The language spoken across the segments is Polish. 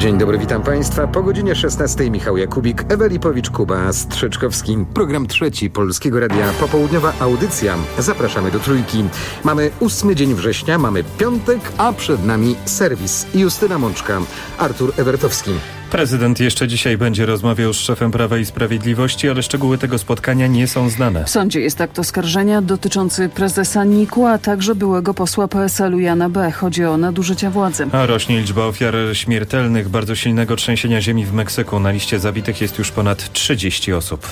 Dzień dobry, witam Państwa. Po godzinie 16 Michał Jakubik, Ewa Lipowicz-Kuba, Strzyczkowski. Program trzeci Polskiego Radia. Popołudniowa audycja. Zapraszamy do Trójki. Mamy 8 dzień września, mamy piątek, a przed nami serwis. Justyna Mączka, Artur Ewertowski. Prezydent jeszcze dzisiaj będzie rozmawiał z szefem Prawa i Sprawiedliwości, ale szczegóły tego spotkania nie są znane. W sądzie jest akt oskarżenia dotyczący prezesa NIK-u, a także byłego posła PSL-u Jana B. Chodzi o nadużycia władzy. A rośnie liczba ofiar śmiertelnych bardzo silnego trzęsienia ziemi w Meksyku. Na liście zabitych jest już ponad 30 osób.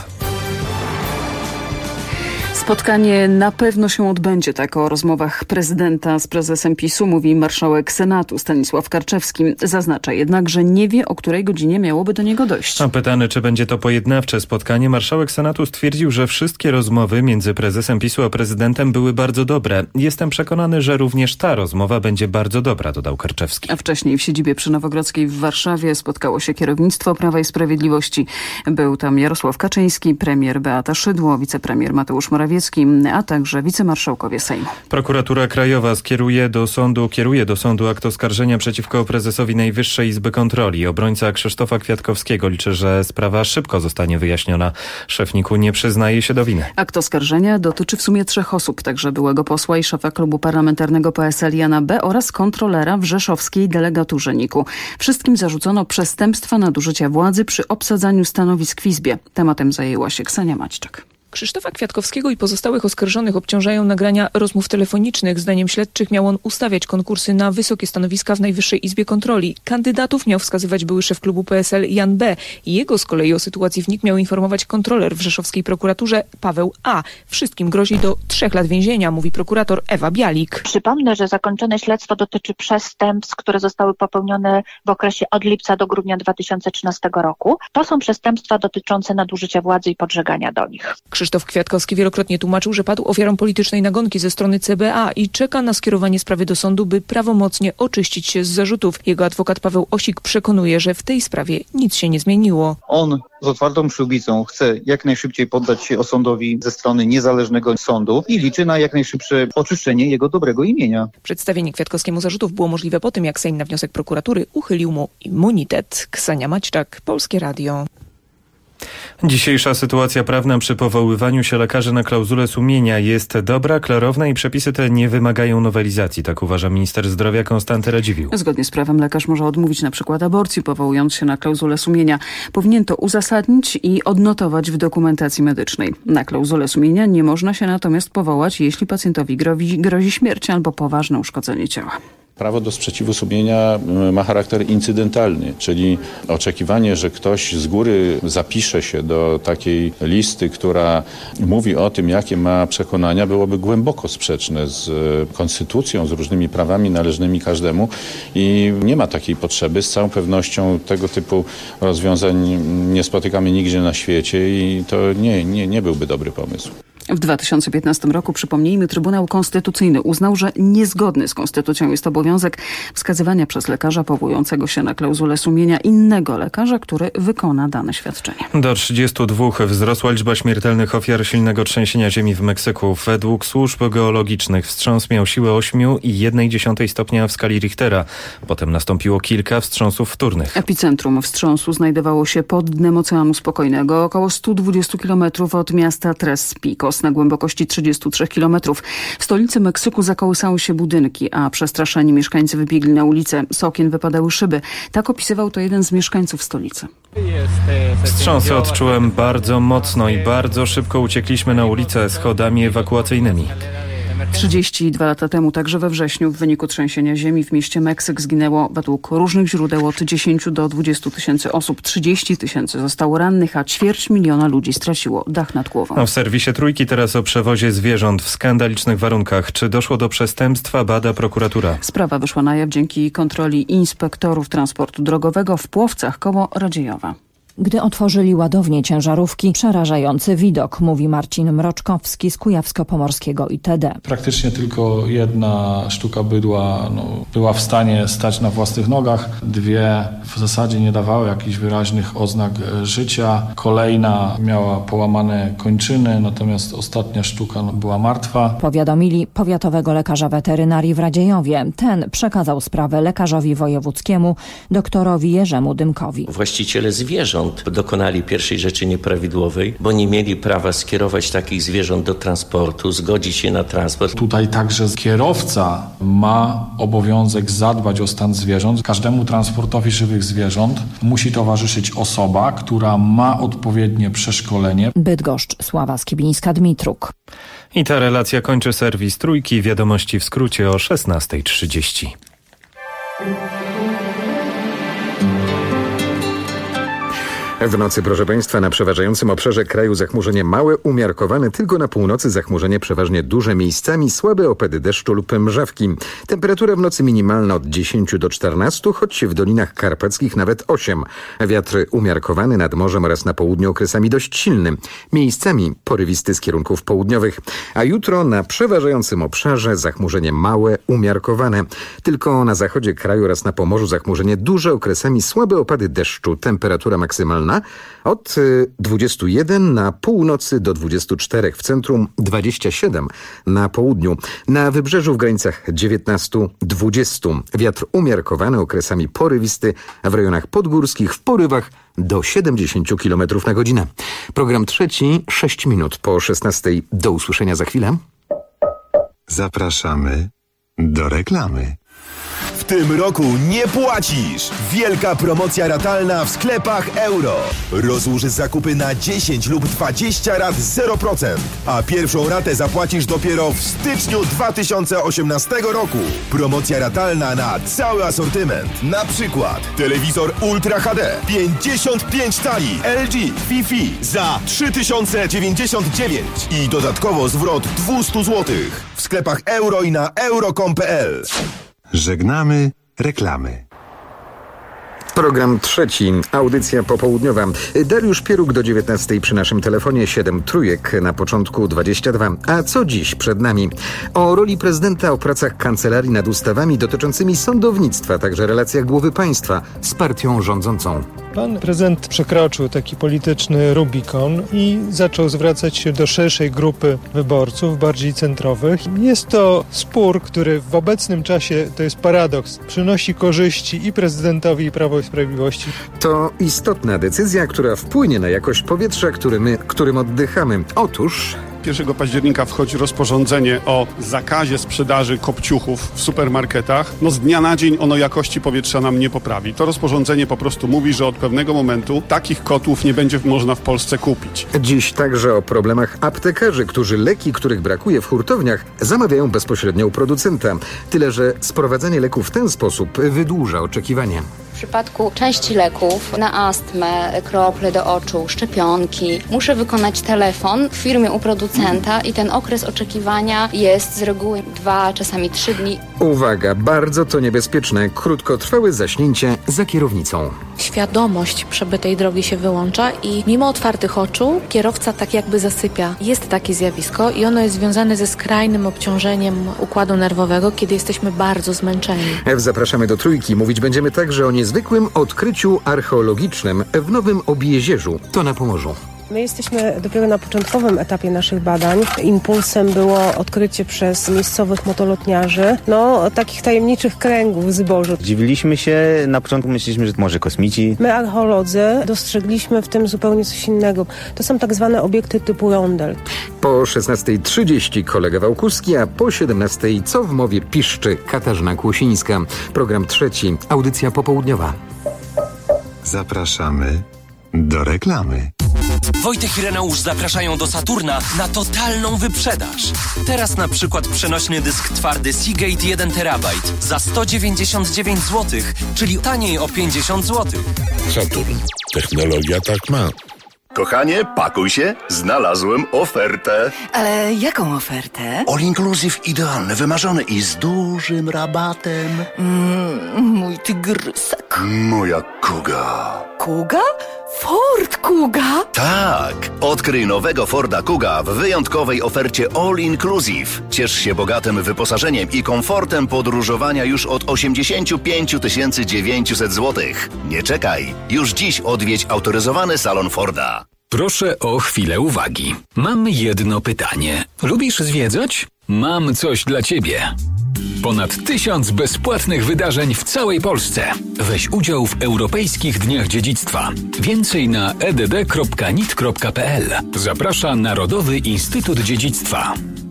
Spotkanie na pewno się odbędzie, tak o rozmowach prezydenta z prezesem PiS-u mówi marszałek Senatu Stanisław Karczewski. Zaznacza jednak, że nie wie, o której godzinie miałoby do niego dojść. A pytany, czy będzie to pojednawcze spotkanie, marszałek Senatu stwierdził, że wszystkie rozmowy między prezesem PiS-u a prezydentem były bardzo dobre. Jestem przekonany, że również ta rozmowa będzie bardzo dobra, dodał Karczewski. A wcześniej w siedzibie przy Nowogrodzkiej w Warszawie spotkało się kierownictwo Prawa i Sprawiedliwości. Był tam Jarosław Kaczyński, premier Beata Szydło, wicepremier Mateusz Morawiecki, a także wicemarszałkowie Sejmu. Prokuratura Krajowa kieruje do sądu akt oskarżenia przeciwko prezesowi Najwyższej Izby Kontroli. Obrońca Krzysztofa Kwiatkowskiego liczy, że sprawa szybko zostanie wyjaśniona. Szef NIK-u nie przyznaje się do winy. Akt oskarżenia dotyczy w sumie 3 osób, także byłego posła i szefa klubu parlamentarnego PSL Jana B. oraz kontrolera w rzeszowskiej delegaturze NIK-u. Wszystkim zarzucono przestępstwa nadużycia władzy przy obsadzaniu stanowisk w Izbie. Tematem zajęła się Ksenia Maćczak. Krzysztofa Kwiatkowskiego i pozostałych oskarżonych obciążają nagrania rozmów telefonicznych. Zdaniem śledczych miał on ustawiać konkursy na wysokie stanowiska w Najwyższej Izbie Kontroli. Kandydatów miał wskazywać były szef klubu PSL Jan B. Jego z kolei o sytuacji w NIK miał informować kontroler w rzeszowskiej prokuraturze Paweł A. Wszystkim grozi do 3 lat więzienia, mówi prokurator Ewa Bialik. Przypomnę, że zakończone śledztwo dotyczy przestępstw, które zostały popełnione w okresie od lipca do grudnia 2013 roku. To są przestępstwa dotyczące nadużycia władzy i podżegania do nich. Krzysztof Kwiatkowski wielokrotnie tłumaczył, że padł ofiarą politycznej nagonki ze strony CBA i czeka na skierowanie sprawy do sądu, by prawomocnie oczyścić się z zarzutów. Jego adwokat Paweł Osik przekonuje, że w tej sprawie nic się nie zmieniło. On z otwartą przyłbicą chce jak najszybciej poddać się osądowi ze strony niezależnego sądu i liczy na jak najszybsze oczyszczenie jego dobrego imienia. Przedstawienie Kwiatkowskiemu zarzutów było możliwe po tym, jak Sejm na wniosek prokuratury uchylił mu immunitet. Ksenia Maćczak, Polskie Radio. Dzisiejsza sytuacja prawna przy powoływaniu się lekarzy na klauzulę sumienia jest dobra, klarowna i przepisy te nie wymagają nowelizacji, tak uważa minister zdrowia Konstanty Radziwiłł. Zgodnie z prawem lekarz może odmówić na przykład aborcji, powołując się na klauzulę sumienia. Powinien to uzasadnić i odnotować w dokumentacji medycznej. Na klauzulę sumienia nie można się natomiast powołać, jeśli pacjentowi grozi śmierć albo poważne uszkodzenie ciała. Prawo do sprzeciwu sumienia ma charakter incydentalny, czyli oczekiwanie, że ktoś z góry zapisze się do takiej listy, która mówi o tym, jakie ma przekonania, byłoby głęboko sprzeczne z konstytucją, z różnymi prawami należnymi każdemu i nie ma takiej potrzeby. Z całą pewnością tego typu rozwiązań nie spotykamy nigdzie na świecie i to nie byłby dobry pomysł. W 2015 roku, przypomnijmy, Trybunał Konstytucyjny uznał, że niezgodny z konstytucją jest obowiązek wskazywania przez lekarza powołującego się na klauzulę sumienia innego lekarza, który wykona dane świadczenie. Do 32 wzrosła liczba śmiertelnych ofiar silnego trzęsienia ziemi w Meksyku. Według służb geologicznych wstrząs miał siłę 8,1 stopnia w skali Richtera. Potem nastąpiło kilka wstrząsów wtórnych. Epicentrum wstrząsu znajdowało się pod dnem Oceanu Spokojnego, około 120 km od miasta Tres Picos, na głębokości 33 km. W stolicy Meksyku zakołysały się budynki, a przestraszeni mieszkańcy wybiegli na ulicę. Z okien wypadały szyby. Tak opisywał to jeden z mieszkańców stolicy. Wstrząsy odczułem bardzo mocno i bardzo szybko uciekliśmy na ulicę schodami ewakuacyjnymi. 32 lata temu, także we wrześniu, w wyniku trzęsienia ziemi w mieście Meksyk zginęło według różnych źródeł od 10 do 20 tysięcy osób. 30 tysięcy zostało rannych, a 250 000 ludzi straciło dach nad głową. A w serwisie Trójki teraz o przewozie zwierząt w skandalicznych warunkach. Czy doszło do przestępstwa, bada prokuratura. Sprawa wyszła na jaw dzięki kontroli inspektorów transportu drogowego w Płowcach koło Radziejowa. Gdy otworzyli ładownię ciężarówki, przerażający widok, mówi Marcin Mroczkowski z Kujawsko-Pomorskiego ITD. Praktycznie tylko jedna sztuka bydła była w stanie stać na własnych nogach. Dwie w zasadzie nie dawały jakichś wyraźnych oznak życia. Kolejna miała połamane kończyny, natomiast ostatnia sztuka była martwa. Powiadomili powiatowego lekarza weterynarii w Radziejowie. Ten przekazał sprawę lekarzowi wojewódzkiemu, doktorowi Jerzemu Dymkowi. Właściciele zwierząt dokonali pierwszej rzeczy nieprawidłowej, bo nie mieli prawa skierować takich zwierząt do transportu, zgodzić się na transport. Tutaj także kierowca ma obowiązek zadbać o stan zwierząt. Każdemu transportowi żywych zwierząt musi towarzyszyć osoba, która ma odpowiednie przeszkolenie. Bydgoszcz, Sława Skibińska-Dmitruk. I ta relacja kończy serwis Trójki. Wiadomości w skrócie o 16:30. W nocy, proszę Państwa, na przeważającym obszarze kraju zachmurzenie małe, umiarkowane, tylko na północy zachmurzenie przeważnie duże, miejscami słabe opady deszczu lub mrzawki. Temperatura w nocy minimalna od 10 do 14, choć w dolinach karpackich nawet 8. Wiatr umiarkowany nad morzem oraz na południu okresami dość silny. Miejscami porywisty z kierunków południowych. A jutro na przeważającym obszarze zachmurzenie małe, umiarkowane. Tylko na zachodzie kraju oraz na Pomorzu zachmurzenie duże, okresami słabe opady deszczu. Temperatura maksymalna od 21 na północy do 24, w centrum 27 na południu. Na wybrzeżu w granicach 19-20. Wiatr umiarkowany, okresami porywisty, a w rejonach podgórskich w porywach do 70 km na godzinę. Program trzeci, 6 minut po 16. Do usłyszenia za chwilę. Zapraszamy do reklamy. W tym roku nie płacisz! Wielka promocja ratalna w sklepach Euro. Rozłóż zakupy na 10 lub 20 rat 0%, a pierwszą ratę zapłacisz dopiero w styczniu 2018 roku. Promocja ratalna na cały asortyment. Na przykład telewizor Ultra HD 55 cali LG Wi-Fi za 3099 i dodatkowo zwrot 200 zł. W sklepach Euro i na euro.com.pl. Żegnamy reklamy. Program trzeci, audycja popołudniowa. Dariusz Pieruk do 19 przy naszym telefonie, 7 trójek, na początku 22. A co dziś przed nami? O roli prezydenta, o pracach kancelarii nad ustawami dotyczącymi sądownictwa, także relacjach głowy państwa z partią rządzącą. Pan prezydent przekroczył taki polityczny Rubikon i zaczął zwracać się do szerszej grupy wyborców, bardziej centrowych. Jest to spór, który w obecnym czasie, to jest paradoks, przynosi korzyści i prezydentowi, i Prawo i Sprawiedliwości. To istotna decyzja, która wpłynie na jakość powietrza, którym oddychamy. Otóż 1 października wchodzi rozporządzenie o zakazie sprzedaży kopciuchów w supermarketach. Z dnia na dzień ono jakości powietrza nam nie poprawi. To rozporządzenie po prostu mówi, że od pewnego momentu takich kotłów nie będzie można w Polsce kupić. Dziś także o problemach aptekarzy, którzy leki, których brakuje w hurtowniach, zamawiają bezpośrednio u producenta. Tyle, że sprowadzanie leków w ten sposób wydłuża oczekiwania. W przypadku części leków na astmę, krople do oczu, szczepionki, muszę wykonać telefon w firmie u producenta i ten okres oczekiwania jest z reguły 2, czasami 3 dni. Uwaga, bardzo to niebezpieczne. Krótkotrwałe zaśnięcie za kierownicą. Świadomość przebytej drogi się wyłącza i mimo otwartych oczu kierowca tak jakby zasypia. Jest takie zjawisko i ono jest związane ze skrajnym obciążeniem układu nerwowego, kiedy jesteśmy bardzo zmęczeni. Zapraszamy do Trójki. Mówić będziemy także o niezwykłym odkryciu archeologicznym w Nowym Obiezierzu. To na Pomorzu. My jesteśmy dopiero na początkowym etapie naszych badań. Impulsem było odkrycie przez miejscowych motolotniarzy takich tajemniczych kręgów zbożu. Dziwiliśmy się, na początku myśleliśmy, że może kosmici. My, archeolodzy, dostrzegliśmy w tym zupełnie coś innego. To są tak zwane obiekty typu rondel. Po 16:30 kolega Wałkuski, a po 17:00 co w mowie piszczy Katarzyna Kłosińska. Program trzeci, audycja popołudniowa. Zapraszamy do reklamy. Wojtek i Reneusz zapraszają do Saturna na totalną wyprzedaż. Teraz na przykład przenośny dysk twardy Seagate 1 TB za 199 zł, czyli taniej o 50 zł. Saturn. Technologia tak ma. Kochanie, pakuj się, znalazłem ofertę. Ale jaką ofertę? All inclusive, idealny, wymarzony i z dużym rabatem. Mój tygrysek. Moja kuga. Kuga? Fuj! Ford Kuga? Tak! Odkryj nowego Forda Kuga w wyjątkowej ofercie All Inclusive. Ciesz się bogatym wyposażeniem i komfortem podróżowania już od 85 900 zł. Nie czekaj! Już dziś odwiedź autoryzowany salon Forda. Proszę o chwilę uwagi. Mam jedno pytanie. Lubisz zwiedzać? Mam coś dla Ciebie. Ponad 1000 bezpłatnych wydarzeń w całej Polsce. Weź udział w Europejskich Dniach Dziedzictwa. Więcej na edd.nit.pl. Zaprasza Narodowy Instytut Dziedzictwa.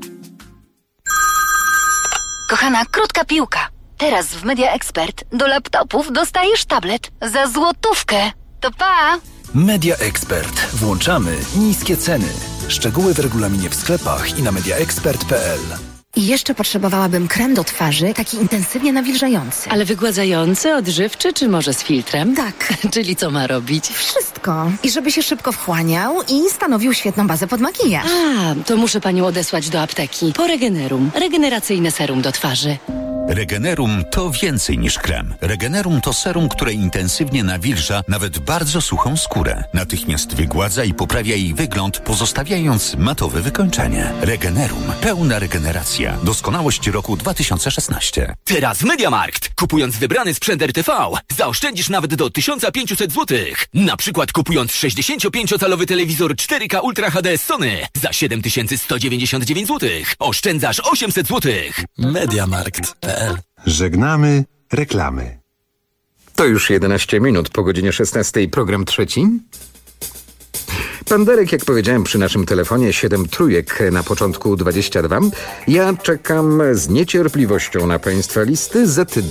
Kochana, krótka piłka. Teraz w Media Expert do laptopów dostajesz tablet za złotówkę. To pa! Media Expert. Włączamy niskie ceny. Szczegóły w regulaminie w sklepach i na mediaexpert.pl. I jeszcze potrzebowałabym krem do twarzy, taki intensywnie nawilżający. Ale wygładzający, odżywczy, czy może z filtrem? Tak. Czyli co ma robić? Wszystko. I żeby się szybko wchłaniał i stanowił świetną bazę pod makijaż. A, to muszę panią odesłać do apteki. Po Regenerum. Regeneracyjne serum do twarzy. Regenerum to więcej niż krem. Regenerum to serum, które intensywnie nawilża nawet bardzo suchą skórę. Natychmiast wygładza i poprawia jej wygląd, pozostawiając matowe wykończenie. Regenerum. Pełna regeneracja. Doskonałość roku 2016. Teraz MediaMarkt. Kupując wybrany sprzęt RTV, zaoszczędzisz nawet do 1500 zł. Na przykład kupując 65-calowy telewizor 4K Ultra HD Sony za 7199 zł. Oszczędzasz 800 zł. MediaMarkt.pl. Żegnamy reklamy. To już 11 minut po godzinie 16. Program trzeci. Pan Derek, jak powiedziałem przy naszym telefonie, 7 trójek na początku 22. Ja czekam z niecierpliwością na Państwa listy.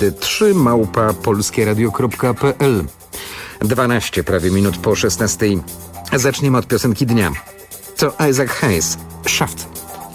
ZD3@polskieradio.pl. 12 prawie minut po 16. Zaczniemy od piosenki dnia. To Isaac Hayes, Shaft.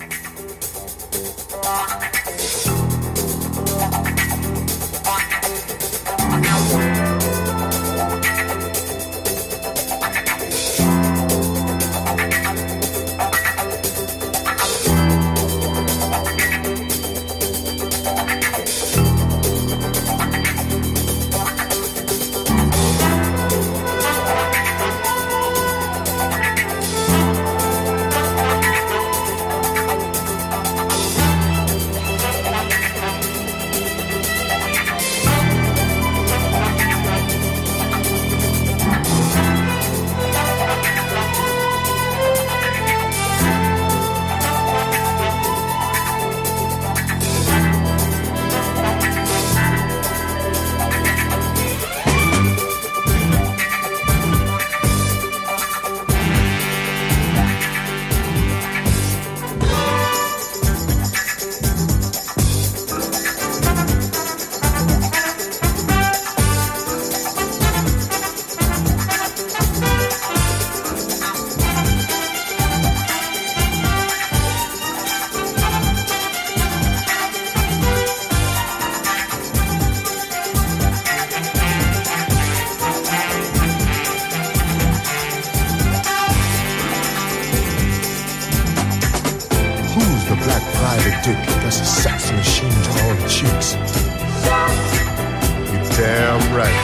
That's a sex machine to all the chicks. You're damn right.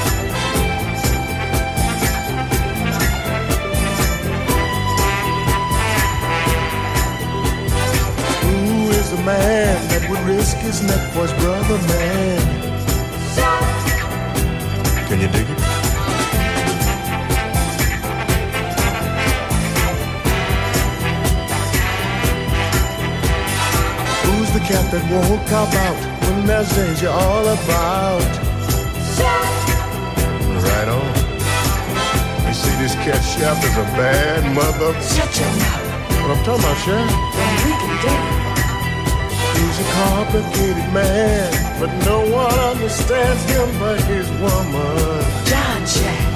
Who is the man that would risk his neck for his brother, man? Can you dig it? The cat that won't cop out when there's danger all about. Right on. You see, this cat Chef is a bad mother. Shut your mouth. What I'm talking about, Chef? Then we can do it. He's a complicated man, but no one understands him but his woman. John Chef.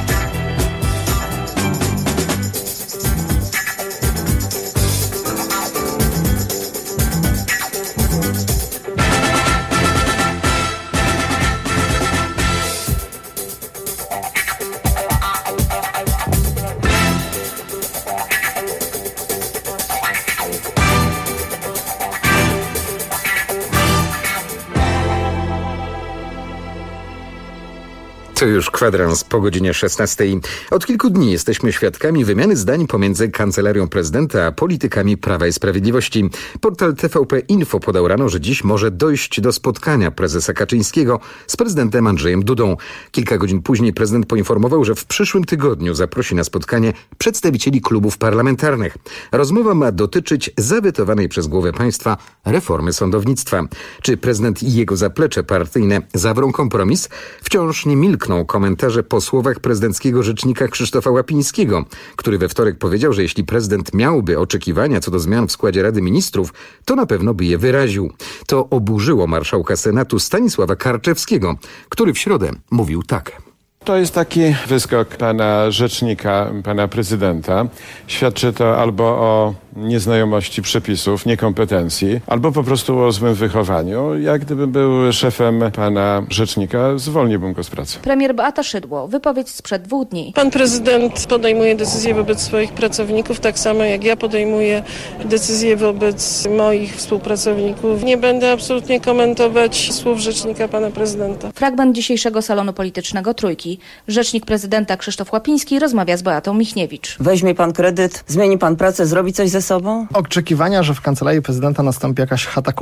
To już kwadrans po godzinie 16. Od kilku dni jesteśmy świadkami wymiany zdań pomiędzy Kancelarią Prezydenta a politykami Prawa i Sprawiedliwości. Portal TVP Info podał rano, że dziś może dojść do spotkania prezesa Kaczyńskiego z prezydentem Andrzejem Dudą. Kilka godzin później prezydent poinformował, że w przyszłym tygodniu zaprosi na spotkanie przedstawicieli klubów parlamentarnych. Rozmowa ma dotyczyć zawetowanej przez głowę państwa reformy sądownictwa. Czy prezydent i jego zaplecze partyjne zawrą kompromis? Wciąż nie milkną komentarze po słowach prezydenckiego rzecznika Krzysztofa Łapińskiego, który we wtorek powiedział, że jeśli prezydent miałby oczekiwania co do zmian w składzie Rady Ministrów, to na pewno by je wyraził. To oburzyło marszałka Senatu Stanisława Karczewskiego, który w środę mówił tak. To jest taki wyskok pana rzecznika, pana prezydenta. Świadczy to albo o nieznajomości przepisów, niekompetencji, albo po prostu o złym wychowaniu. Jak gdybym był szefem pana rzecznika, zwolniłbym go z pracy. Premier Beata Szydło, wypowiedź sprzed 2 dni. Pan prezydent podejmuje decyzje wobec swoich pracowników, tak samo jak ja podejmuję decyzje wobec moich współpracowników. Nie będę absolutnie komentować słów rzecznika pana prezydenta. Fragment dzisiejszego salonu politycznego Trójki. Rzecznik prezydenta Krzysztof Łapiński rozmawia z Beatą Michniewicz. Weźmie pan kredyt, zmieni pan pracę, zrobi coś ze sobą? Oczekiwania, że w kancelarii prezydenta nastąpi jakaś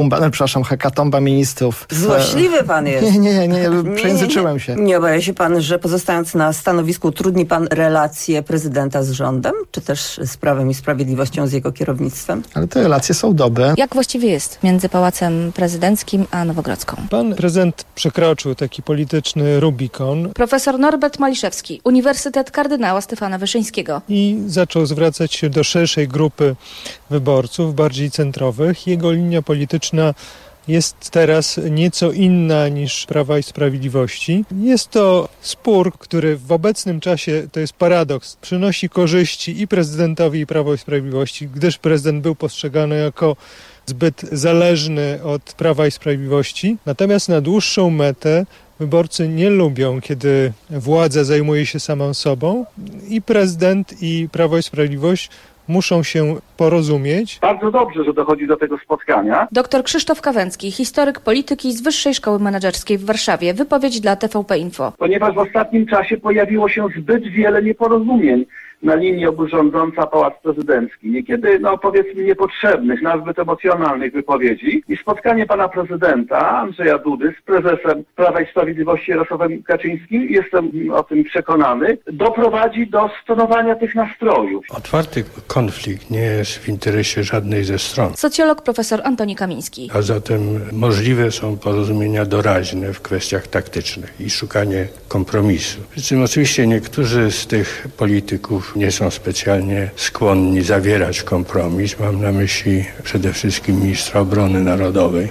hekatomba ministrów. Złośliwy pan jest. Nie, przejęzyczyłem się. Nie obawia się pan, że pozostając na stanowisku utrudni pan relacje prezydenta z rządem? Czy też z Prawem i Sprawiedliwością, z jego kierownictwem? Ale te relacje są dobre. Jak właściwie jest między Pałacem Prezydenckim a Nowogrodzką? Pan prezydent przekroczył taki polityczny Rubikon. Profesor Norbert Maliszewski, Uniwersytet Kardynała Stefana Wyszyńskiego. I zaczął zwracać się do szerszej grupy wyborców, bardziej centrowych. Jego linia polityczna jest teraz nieco inna niż Prawa i Sprawiedliwości. Jest to spór, który w obecnym czasie, to jest paradoks, przynosi korzyści i prezydentowi, i Prawo i Sprawiedliwości, gdyż prezydent był postrzegany jako zbyt zależny od Prawa i Sprawiedliwości. Natomiast na dłuższą metę wyborcy nie lubią, kiedy władza zajmuje się samą sobą i prezydent, i Prawo i Sprawiedliwość muszą się porozumieć. Bardzo dobrze, że dochodzi do tego spotkania. Dr Krzysztof Kawęcki, historyk polityki z Wyższej Szkoły Menedżerskiej w Warszawie. Wypowiedź dla TVP Info. Ponieważ w ostatnim czasie pojawiło się zbyt wiele nieporozumień na linii oburządząca Pałac Prezydencki. Niekiedy, powiedzmy, niepotrzebnych, nazbyt emocjonalnych wypowiedzi. I spotkanie pana prezydenta Andrzeja Dudy z prezesem Prawa i Sprawiedliwości Jarosławem Kaczyńskim, jestem o tym przekonany, doprowadzi do stonowania tych nastrojów. Otwarty konflikt nie jest w interesie żadnej ze stron. Socjolog profesor Antoni Kamiński. A zatem możliwe są porozumienia doraźne w kwestiach taktycznych i szukanie kompromisu. Przy czym oczywiście niektórzy z tych polityków nie są specjalnie skłonni zawierać kompromis. Mam na myśli przede wszystkim ministra obrony narodowej.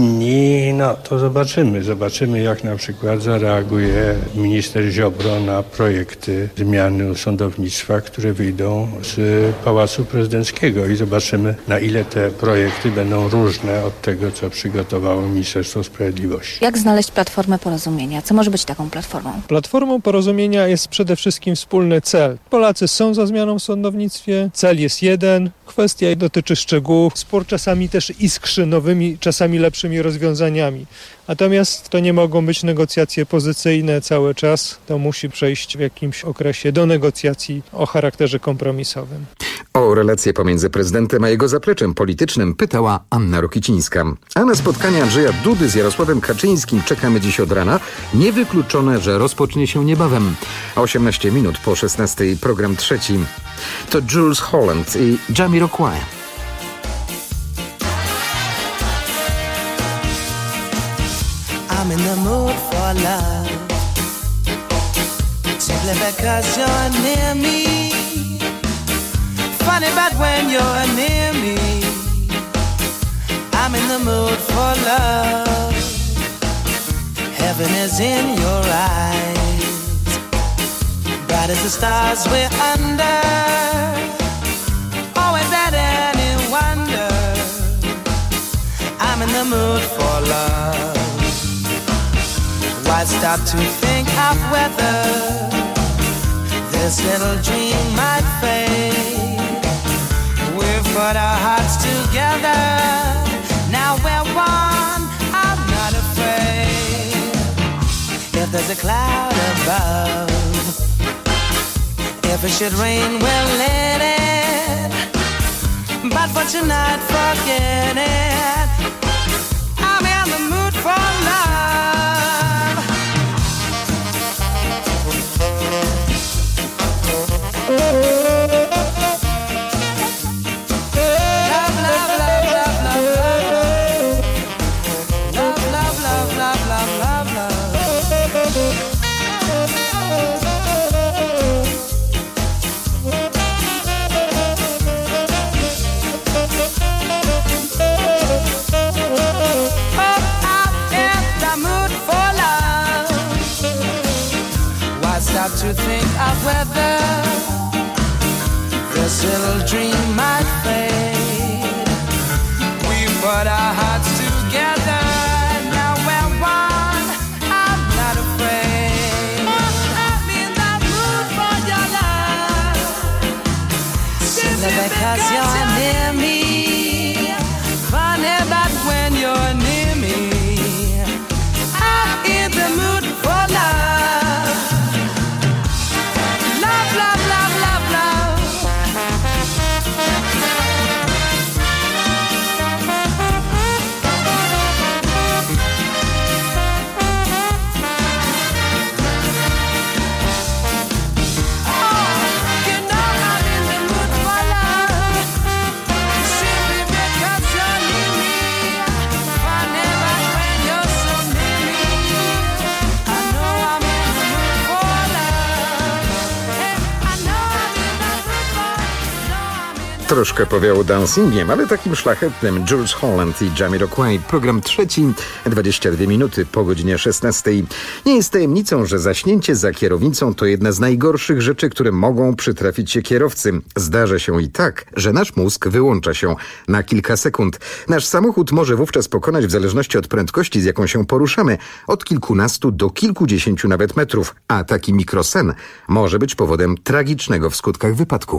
Inni, to zobaczymy. Zobaczymy, jak na przykład zareaguje minister Ziobro na projekty zmiany sądownictwa, które wyjdą z Pałacu Prezydenckiego i zobaczymy, na ile te projekty będą różne od tego, co przygotowało Ministerstwo Sprawiedliwości. Jak znaleźć platformę porozumienia? Co może być taką platformą? Platformą porozumienia jest przede wszystkim wspólny cel. Polacy są za zmianą w sądownictwie, cel jest jeden, kwestia dotyczy szczegółów, spór czasami też iskrzy nowymi, czasami lepszymi rozwiązaniami. Natomiast to nie mogą być negocjacje pozycyjne cały czas, to musi przejść w jakimś okresie do negocjacji o charakterze kompromisowym. O relacje pomiędzy prezydentem a jego zapleczem politycznym pytała Anna Rokicińska. A na spotkanie Andrzeja Dudy z Jarosławem Kaczyńskim czekamy dziś od rana. Niewykluczone, że rozpocznie się niebawem. 18 minut po 16 program trzeci. To Jules Holland i Jamiroquai. I'm in the mood for love, simply because you're near me. Funny, but when you're near me, I'm in the mood for love. Heaven is in your eyes, bright as the stars we're under, always at any wonder. I'm in the mood for love. Why stop to think of whether this little dream might fade? We've put our hearts together, now we're one, I'm not afraid. If the there's a cloud above. If it should rain, well, let it. But for tonight, forget it. I'm in the mood for love. Love, love, love, love, love, love, love, love, love, love, love, love. Stop to think of whether this little dream might fade. We put our hearts together, now we're one. I'm not afraid. I'm in the mood for your love. Simply because you're near me. Funny, but when you're near me, I'm in the mood for love. Troszkę powiało dancingiem, ale takim szlachetnym. Jules Holland i Jamiroquai. Program trzeci, 22 minuty po godzinie 16. Nie jest tajemnicą, że zaśnięcie za kierownicą to jedna z najgorszych rzeczy, które mogą przytrafić się kierowcy. Zdarza się i tak, że nasz mózg wyłącza się na kilka sekund. Nasz samochód może wówczas pokonać, w zależności od prędkości, z jaką się poruszamy, od kilkunastu do kilkudziesięciu nawet metrów, a taki mikrosen może być powodem tragicznego w skutkach wypadku.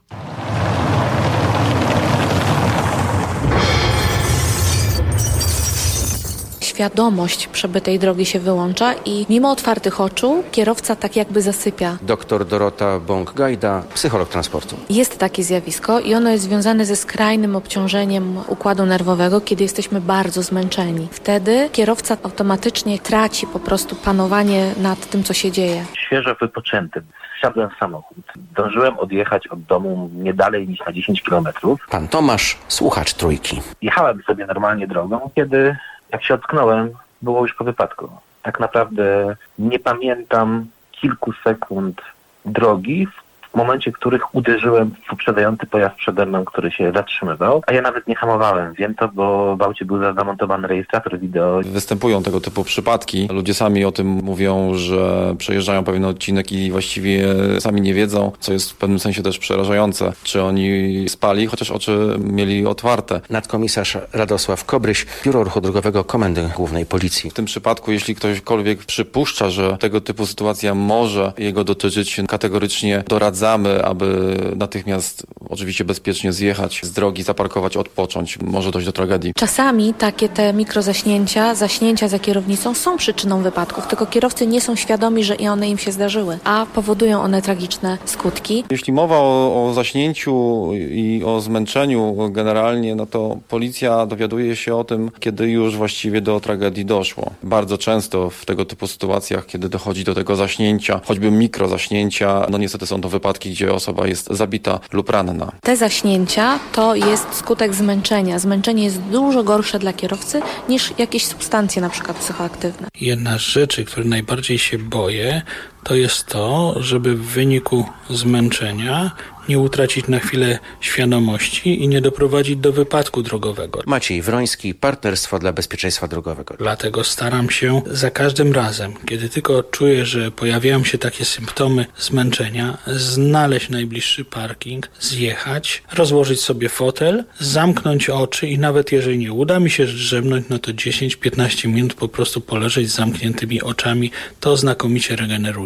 Świadomość przebytej drogi się wyłącza i mimo otwartych oczu kierowca tak jakby zasypia. Dr Dorota Bąk-Gajda, psycholog transportu. Jest takie zjawisko i ono jest związane ze skrajnym obciążeniem układu nerwowego, kiedy jesteśmy bardzo zmęczeni. Wtedy kierowca automatycznie traci po prostu panowanie nad tym, co się dzieje. Świeżo wypoczęty. Wsiadłem w samochód. Zdążyłem odjechać od domu nie dalej niż na 10 kilometrów. Pan Tomasz, słuchacz Trójki. Jechałem sobie normalnie drogą, kiedy jak się ocknąłem, było już po wypadku. Tak naprawdę nie pamiętam kilku sekund drogi, w momencie, w których uderzyłem w poprzedzający pojazd przede mną, który się zatrzymywał, a ja nawet nie hamowałem. Wiem to, bo w aucie był zamontowany rejestrator wideo. Występują tego typu przypadki. Ludzie sami o tym mówią, że przejeżdżają pewien odcinek i właściwie sami nie wiedzą, co jest w pewnym sensie też przerażające. Czy oni spali, chociaż oczy mieli otwarte. Nadkomisarz Radosław Kobryś, Biuro Ruchu Drogowego Komendy Głównej Policji. W tym przypadku, jeśli ktośkolwiek przypuszcza, że tego typu sytuacja może jego dotyczyć, kategorycznie doradzamy, aby natychmiast oczywiście bezpiecznie zjechać z drogi, zaparkować, odpocząć. Może dojść do tragedii. Czasami takie te mikrozaśnięcia, zaśnięcia za kierownicą są przyczyną wypadków, tylko kierowcy nie są świadomi, że i one im się zdarzyły, a powodują one tragiczne skutki. Jeśli mowa o zaśnięciu i o zmęczeniu generalnie, no to policja dowiaduje się o tym, kiedy już właściwie do tragedii doszło. Bardzo często w tego typu sytuacjach, kiedy dochodzi do tego zaśnięcia, choćby mikrozaśnięcia, no niestety są to wypadki, gdzie osoba jest zabita lub ranna. Te zaśnięcia to jest skutek zmęczenia. Zmęczenie jest dużo gorsze dla kierowcy niż jakieś substancje, na przykład psychoaktywne. Jedna z rzeczy, której najbardziej się boję, to jest to, żeby w wyniku zmęczenia nie utracić na chwilę świadomości i nie doprowadzić do wypadku drogowego. Maciej Wroński, Partnerstwo dla Bezpieczeństwa Drogowego. Dlatego staram się za każdym razem, kiedy tylko czuję, że pojawiają się takie symptomy zmęczenia, znaleźć najbliższy parking, zjechać, rozłożyć sobie fotel, zamknąć oczy i nawet jeżeli nie uda mi się zdrzemnąć, no to 10-15 minut po prostu poleżeć z zamkniętymi oczami, to znakomicie regeneruje.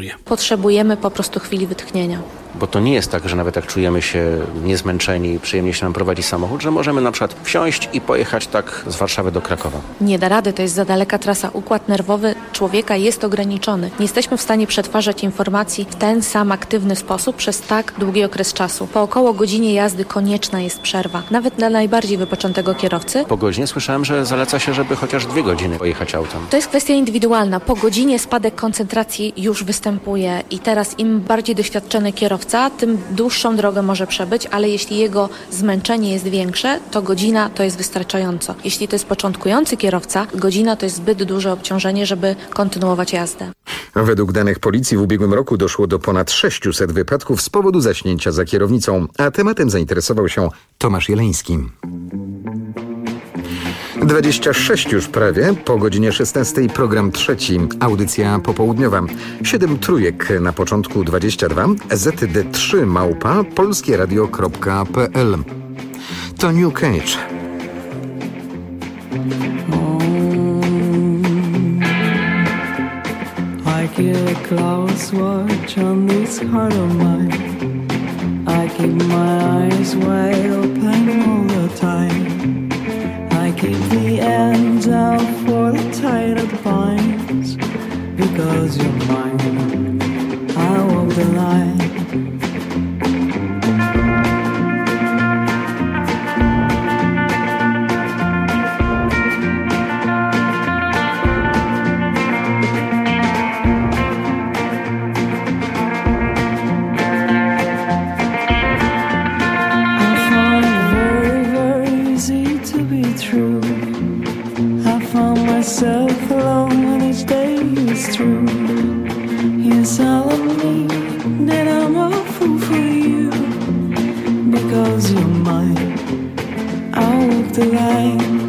ignoruje. Potrzebujemy po prostu chwili wytchnienia. Bo to nie jest tak, że nawet jak czujemy się niezmęczeni, przyjemnie się nam prowadzi samochód, że możemy na przykład wsiąść i pojechać tak z Warszawy do Krakowa. Nie da rady, to jest za daleka trasa. Układ nerwowy człowieka jest ograniczony. Nie jesteśmy w stanie przetwarzać informacji w ten sam aktywny sposób przez tak długi okres czasu. Po około godzinie jazdy konieczna jest przerwa, nawet dla najbardziej wypoczętego kierowcy. Po godzinie słyszałem, że zaleca się, żeby chociaż 2 godziny pojechać autem. To jest kwestia indywidualna. Po godzinie spadek koncentracji już występuje i teraz im bardziej doświadczony kierowca, tym dłuższą drogę może przebyć, ale jeśli jego zmęczenie jest większe, to godzina to jest wystarczająco. Jeśli to jest początkujący kierowca, godzina to jest zbyt duże obciążenie, żeby kontynuować jazdę. Według danych policji w ubiegłym roku doszło do ponad 600 wypadków z powodu zaśnięcia za kierownicą, a tematem zainteresował się Tomasz Jeleński. 26 już prawie, po godzinie 16 program 3, audycja popołudniowa. 7 trójek na początku 22, ZD3 @polskieradio.pl. To New Cage. I keep a close watch on this heart of mine. I keep my eyes wide open all the time. I keep the ends out for the tide that binds. Because you're mine, I walk the line. Myself alone when each day is through. Yes, I'll admit that I'm a fool for you. Because you're mine, I'll walk the line.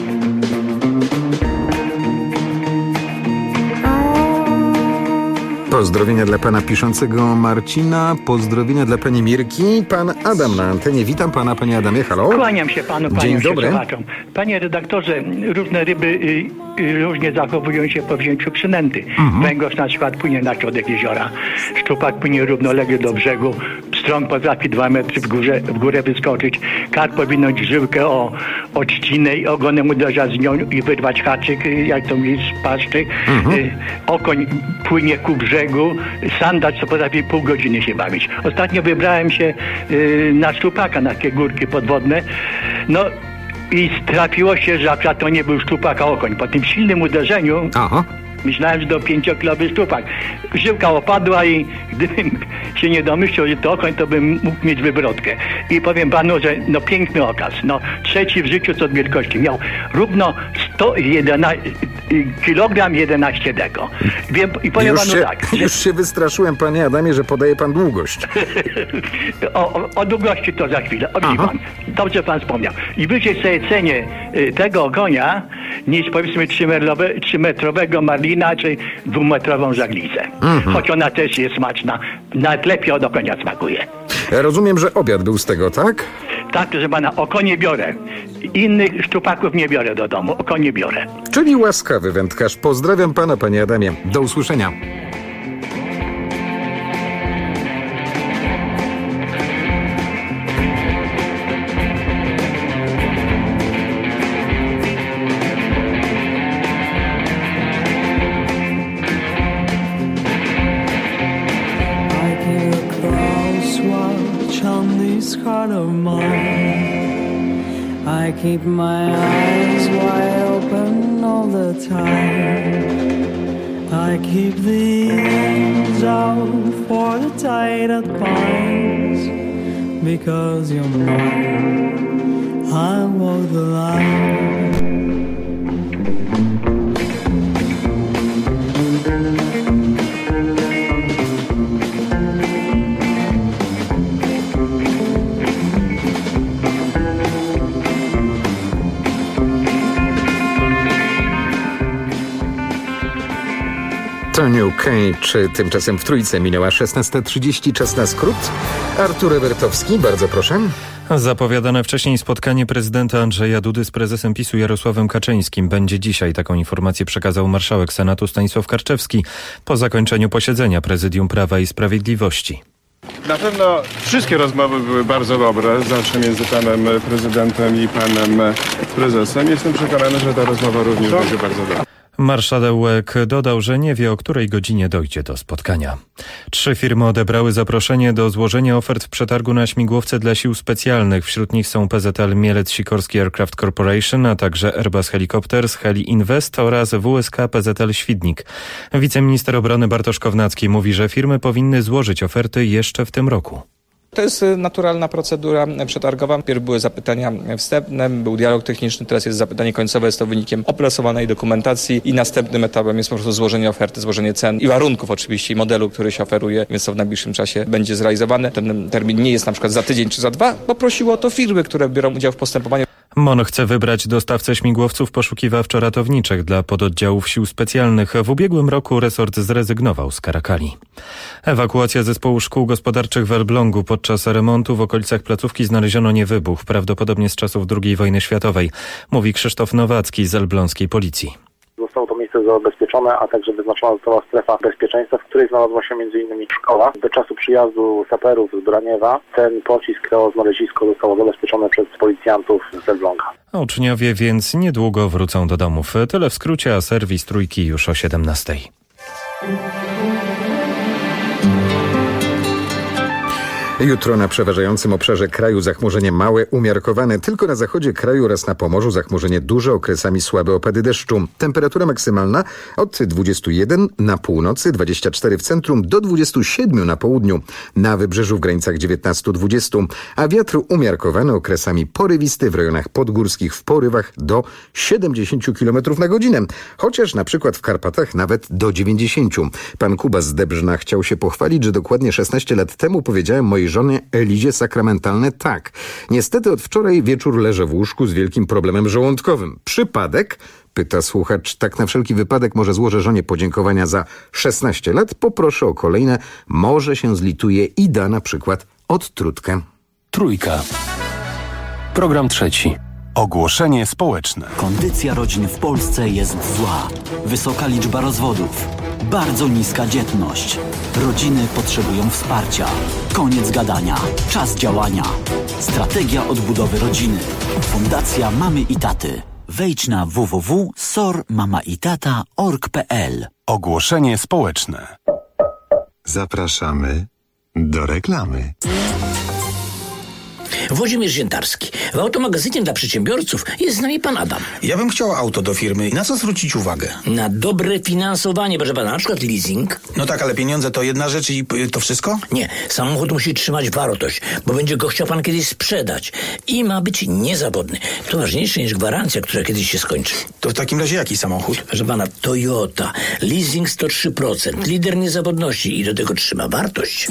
Pozdrowienia dla pana piszącego Marcina, pozdrowienia dla pani Mirki. Pan Adam na antenie. Witam pana, panie Adamie, halo. Kłaniam się panu, Dzień dobry. słuchaczom. Panie redaktorze, różne ryby różnie zachowują się po wzięciu przynęty. Węgorz na przykład płynie na środek jeziora. Szczupak płynie równolegle do brzegu. Pstrąg potrafi 2 metry w górę wyskoczyć. Karp powinąć żyłkę o trzcinę i ogonem uderza z nią i wyrwać haczyk, jak to mi z paszczy. Okoń płynie ku brzegu. Sandacz to potrafi pół godziny się bawić. Ostatnio wybrałem się na szczupaka, na takie górki podwodne. No i trafiło się, że akurat to nie był szczupak, a okoń. Po tym silnym uderzeniu myślałem, że to 5-kilowy szczupak. Żyłka opadła i gdybym się nie domyślał, że to okoń, to bym mógł mieć wywrotkę. I powiem panu, że no piękny okaz. No 3 w życiu co do wielkości. Miał równo 111 kilogram 11 deko. Wiem, i powiem panu tak. Już się wystraszyłem, panie Adamie, że podaje pan długość. o długości to za chwilę. Pan. Dobrze pan wspomniał. I wyżej sobie cenię tego konia niż powiedzmy 3-metrowego marlina czy 2-metrową żaglicę. Choć ona też jest smaczna. Nawet lepiej od konia smakuje. Ja rozumiem, że obiad był z tego, tak? Tak, proszę pana, oko nie biorę. Innych szczupaków nie biorę do domu. Oko nie biorę. Czyli łaskawy wędkarz. Pozdrawiam pana, panie Adamie. Do usłyszenia. I keep my eyes wide open all the time. I keep the ends out for the tide that binds. Because you're mine, I walk the line. To New Cage. Tymczasem w Trójce minęła 16:30. Czas na skrót. Artur Ewertowski, bardzo proszę. Zapowiadane wcześniej spotkanie prezydenta Andrzeja Dudy z prezesem PiS-u Jarosławem Kaczyńskim będzie dzisiaj. Taką informację przekazał marszałek Senatu Stanisław Karczewski po zakończeniu posiedzenia Prezydium Prawa i Sprawiedliwości. Na pewno wszystkie rozmowy były bardzo dobre, zawsze między panem prezydentem i panem prezesem. Jestem przekonany, że ta rozmowa również będzie bardzo dobra. Marszałek dodał, że nie wie, o której godzinie dojdzie do spotkania. 3 firmy odebrały zaproszenie do złożenia ofert w przetargu na śmigłowce dla sił specjalnych. Wśród nich są PZL Mielec Sikorski Aircraft Corporation, a także Airbus Helicopters, Heli Invest oraz WSK PZL Świdnik. Wiceminister obrony Bartosz Kownacki mówi, że firmy powinny złożyć oferty jeszcze w tym roku. To jest naturalna procedura przetargowa. Pierw były zapytania wstępne, był dialog techniczny, teraz jest zapytanie końcowe, jest to wynikiem opracowanej dokumentacji i następnym etapem jest po prostu złożenie oferty, złożenie cen i warunków oczywiście i modelu, który się oferuje, więc to w najbliższym czasie będzie zrealizowane. Ten termin nie jest na przykład za tydzień czy za 2, bo prosiło o to firmy, które biorą udział w postępowaniu. MON chce wybrać dostawcę śmigłowców poszukiwawczo-ratowniczych dla pododdziałów sił specjalnych. W ubiegłym roku resort zrezygnował z Karakali. Ewakuacja zespołu szkół gospodarczych w Elblągu. Podczas remontu w okolicach placówki znaleziono niewybuch, prawdopodobnie z czasów II wojny światowej, mówi Krzysztof Nowacki z elbląskiej policji. Zostało to miejsce zabezpieczone, a także wyznaczona została strefa bezpieczeństwa, w której znalazła się m.in. szkoła. Do czasu przyjazdu saperów z Braniewa ten pocisk, to znalezisko zostało zabezpieczone przez policjantów z Elbląga. Uczniowie więc niedługo wrócą do domów. Tyle w skrócie, a serwis Trójki już o 17:00. Jutro na przeważającym obszarze kraju zachmurzenie małe, umiarkowane. Tylko na zachodzie kraju oraz na Pomorzu zachmurzenie duże, okresami słabe opady deszczu. Temperatura maksymalna od 21 na północy, 24 w centrum do 27 na południu. Na wybrzeżu w granicach 19-20, a wiatr umiarkowany, okresami porywisty, w rejonach podgórskich w porywach do 70 km na godzinę. Chociaż na przykład w Karpatach nawet do 90. Pan Kuba z Debrzna chciał się pochwalić, że dokładnie 16 lat temu powiedziałem mojej żonie Elizie sakramentalne tak. Niestety od wczoraj wieczór leżę w łóżku z wielkim problemem żołądkowym. Przypadek? Pyta słuchacz. Tak na wszelki wypadek może złożę żonie podziękowania za 16 lat. Poproszę o kolejne. Może się zlituje i da na przykład odtrutkę. Trójka. Program trzeci. Ogłoszenie społeczne. Kondycja rodzin w Polsce jest zła. Wysoka liczba rozwodów. Bardzo niska dzietność. Rodziny potrzebują wsparcia. Koniec gadania. Czas działania. Strategia odbudowy rodziny. Fundacja Mamy i Taty. Wejdź na www.sormamaitata.org.pl. Ogłoszenie społeczne. Zapraszamy do reklamy. Włodzimierz Ziętarski. W automagazynie dla przedsiębiorców jest z nami pan Adam. Ja bym chciał auto do firmy. Na co zwrócić uwagę? Na dobre finansowanie, proszę pana, na przykład leasing. No tak, ale pieniądze to jedna rzecz i to wszystko? Nie, samochód musi trzymać wartość, bo będzie go chciał pan kiedyś sprzedać. I ma być niezawodny. To ważniejsze niż gwarancja, która kiedyś się skończy. To w takim razie jaki samochód? Proszę pana, Toyota. Leasing 103%. Lider niezawodności i do tego trzyma wartość.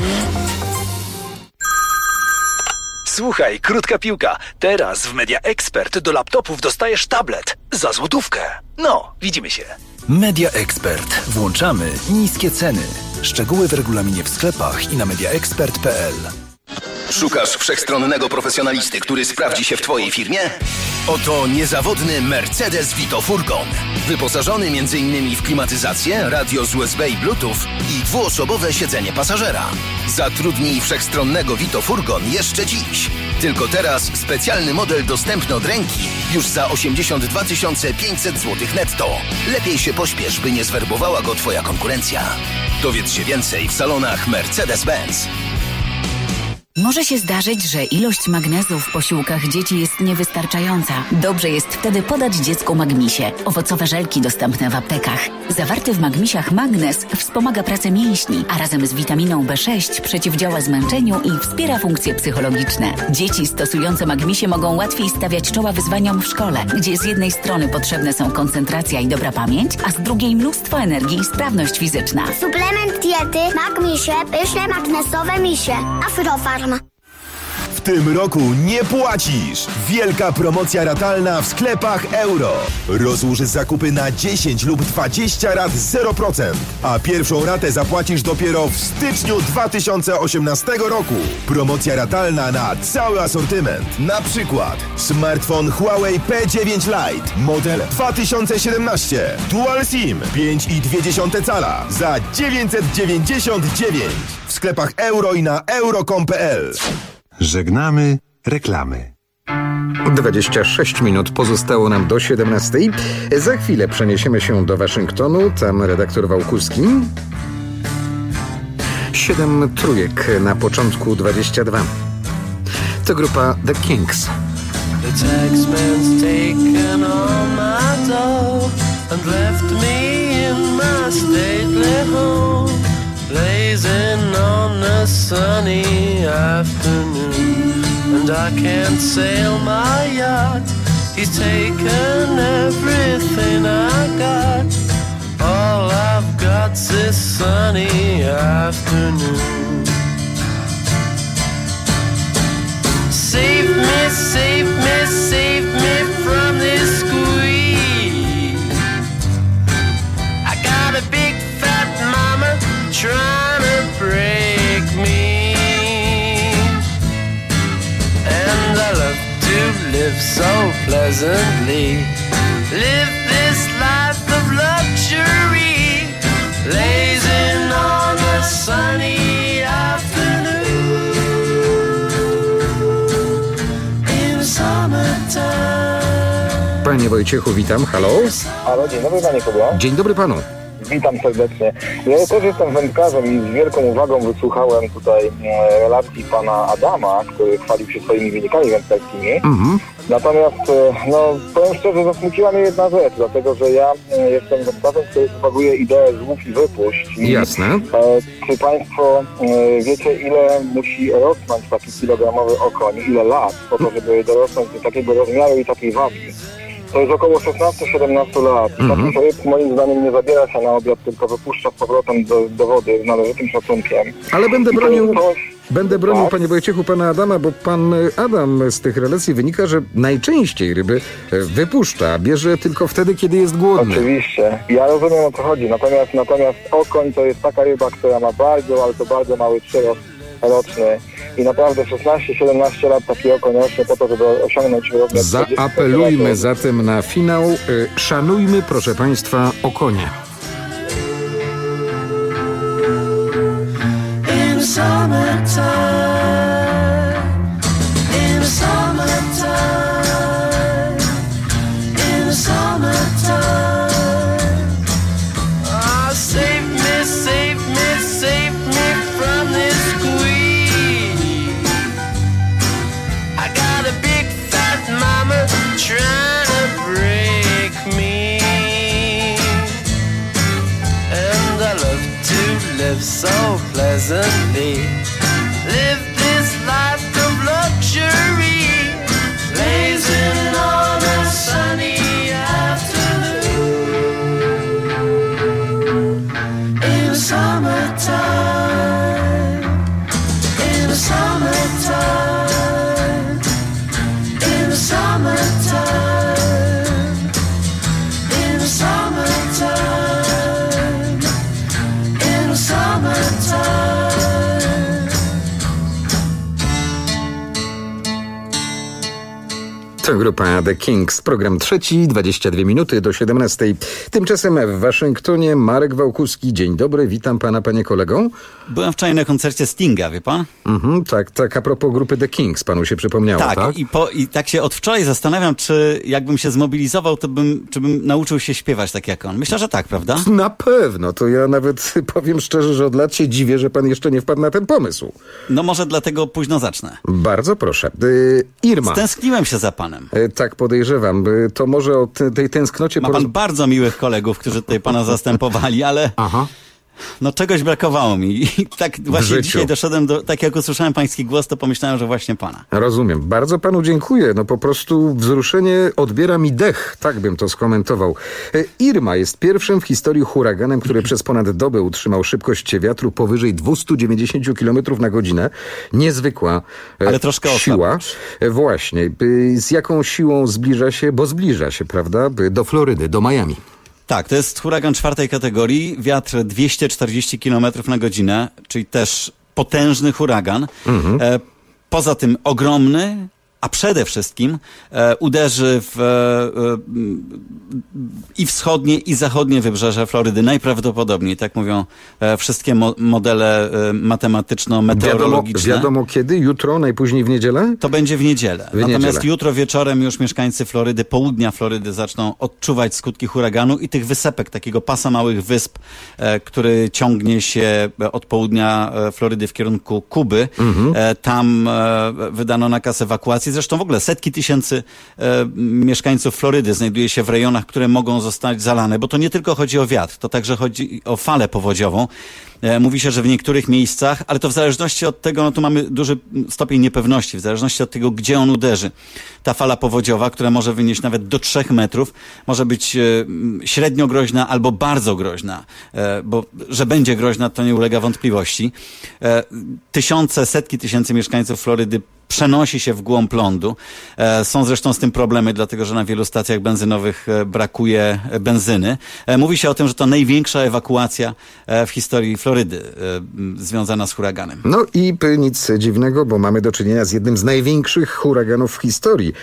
Słuchaj, krótka piłka. Teraz w Media Expert do laptopów dostajesz tablet za złotówkę. No, widzimy się. Media Expert. Włączamy niskie ceny. Szczegóły w regulaminie w sklepach i na mediaexpert.pl. Szukasz wszechstronnego profesjonalisty, który sprawdzi się w Twojej firmie? Oto niezawodny Mercedes Vito Furgon. Wyposażony m.in. w klimatyzację, radio z USB i Bluetooth i dwuosobowe siedzenie pasażera. Zatrudnij wszechstronnego Vito Furgon jeszcze dziś. Tylko teraz specjalny model dostępny od ręki już za 82 500 zł netto. Lepiej się pośpiesz, by nie zwerbowała go Twoja konkurencja. Dowiedz się więcej w salonach Mercedes-Benz. Może się zdarzyć, że ilość magnezu w posiłkach dzieci jest niewystarczająca. Dobrze jest wtedy podać dziecku Magmisie. Owocowe żelki dostępne w aptekach. Zawarty w Magmisiach magnez wspomaga pracę mięśni, a razem z witaminą B6 przeciwdziała zmęczeniu i wspiera funkcje psychologiczne. Dzieci stosujące Magmisie mogą łatwiej stawiać czoła wyzwaniom w szkole, gdzie z jednej strony potrzebne są koncentracja i dobra pamięć, a z drugiej mnóstwo energii i sprawność fizyczna. Suplement diety Magmisie, pyszne magnesowe misie. Afrofarm. tym roku nie płacisz! Wielka promocja ratalna w sklepach Euro. Rozłóż zakupy na 10 lub 20 rat 0%, a pierwszą ratę zapłacisz dopiero w styczniu 2018 roku. Promocja ratalna na cały asortyment. Na przykład smartfon Huawei P9 Lite, model 2017, Dual SIM 5,2 cala za 999 w sklepach Euro i na euro.com.pl. Żegnamy reklamy. 26 minut pozostało nam do 17. Za chwilę przeniesiemy się do Waszyngtonu. Tam redaktor Wałkuski. 7 trójek na początku 22. To grupa The Kings. The taxman's taken all my dough and left me in my stately home, blazing on a sunny afternoon. And I can't sail my yacht. He's taken everything I got. All I've got's this sunny afternoon. Save me, save me, save me from this squeeze. I got a big fat mama trying to break me, and I love to live so pleasantly. Live this life of luxury, blazing on a sunny afternoon. Panie Wojciechu, witam. Halo? Halo, dzień dobry panie Kubro. Dzień dobry panu. Witam serdecznie. Ja też jestem wędkarzem i z wielką uwagą wysłuchałem tutaj relacji pana Adama, który chwalił się swoimi wynikami wędkarskimi. Natomiast, powiem szczerze, zasmuciła mnie jedna rzecz, dlatego że ja jestem wędkarzem, który propaguje ideę złów i wypuść. Jasne. Czy państwo wiecie, ile musi rosnąć taki kilogramowy okoń, ile lat, po to, żeby dorosnąć do takiego rozmiaru i takiej wagi? To jest około 16-17 lat. Taki ryb moim zdaniem nie zabiera się na obiad, tylko wypuszcza z powrotem do wody z należytym szacunkiem. Ale będę bronił, panie Wojciechu, pana Adama, bo pan Adam z tych relacji wynika, że najczęściej ryby wypuszcza, bierze tylko wtedy, kiedy jest głodny. Oczywiście. Ja rozumiem, o co chodzi. Natomiast okoń to jest taka ryba, która ma bardzo, ale to bardzo mały przyrost roczny. I naprawdę 16-17 lat taki okoń rośnie po to, żeby osiągnąć rozmiar. Zaapelujmy zatem na finał. Szanujmy, proszę państwa, okonie. In summertime, in summertime, in summertime. Oh, save me, save me, save me from this squeeze. I got a big fat mama trying to break me, and I love to live so pleasantly. Live this life of luxury, blazing on a sunny afternoon. In summertime, in summertime, in summertime, in summertime, in summertime. To grupa The Kings, program trzeci, 22 minuty do 17. Tymczasem w Waszyngtonie Marek Wałkuski. Dzień dobry, witam pana, panie kolego. Byłem wczoraj na koncercie Stinga, wie pan? Tak, a propos grupy The Kings, panu się przypomniało, tak? I tak się od wczoraj zastanawiam, czy jakbym się zmobilizował, to czy bym nauczył się śpiewać tak jak on. Myślę, że tak, prawda? Na pewno, to ja nawet powiem szczerze, że od lat się dziwię, że pan jeszcze nie wpadł na ten pomysł. No może dlatego późno zacznę. Bardzo proszę. Irma. Stęskniłem się za panem. Tak, podejrzewam. To może o tej tęsknocie... Ma pan bardzo miłych kolegów, którzy tutaj pana zastępowali, ale... No czegoś brakowało mi i tak właśnie dzisiaj doszedłem tak jak usłyszałem pański głos, to pomyślałem, że właśnie pana. Rozumiem. Bardzo panu dziękuję. No po prostu wzruszenie odbiera mi dech. Tak bym to skomentował. Irma jest pierwszym w historii huraganem, który przez ponad dobę utrzymał szybkość wiatru powyżej 290 km na godzinę. Niezwykła ale troszkę siła. Właśnie. Z jaką siłą zbliża się, prawda, do Florydy, do Miami. Tak, to jest huragan 4. kategorii, wiatr 240 km na godzinę, czyli też potężny huragan. Poza tym ogromny, a przede wszystkim uderzy w i wschodnie, i zachodnie wybrzeże Florydy. Najprawdopodobniej, tak mówią wszystkie modele matematyczno-meteorologiczne. Wiadomo kiedy? Jutro, najpóźniej w niedzielę? To będzie w niedzielę. Natomiast jutro wieczorem już mieszkańcy Florydy, południa Florydy zaczną odczuwać skutki huraganu i tych wysepek, takiego pasa małych wysp, który ciągnie się od południa Florydy w kierunku Kuby. Tam wydano nakaz ewakuacji. Zresztą w ogóle setki tysięcy mieszkańców Florydy znajduje się w rejonach, które mogą zostać zalane, bo to nie tylko chodzi o wiatr, to także chodzi o falę powodziową. Mówi się, że w niektórych miejscach, ale to w zależności od tego, no tu mamy duży stopień niepewności, w zależności od tego, gdzie on uderzy. Ta fala powodziowa, która może wynieść nawet do 3 metrów, może być średnio groźna albo bardzo groźna, bo że będzie groźna, to nie ulega wątpliwości. Setki tysięcy mieszkańców Florydy przenosi się w głąb lądu. Są zresztą z tym problemy, dlatego że na wielu stacjach benzynowych brakuje benzyny. Mówi się o tym, że to największa ewakuacja w historii Florydy związana z huraganem. No i nic dziwnego, bo mamy do czynienia z jednym z największych huraganów w historii.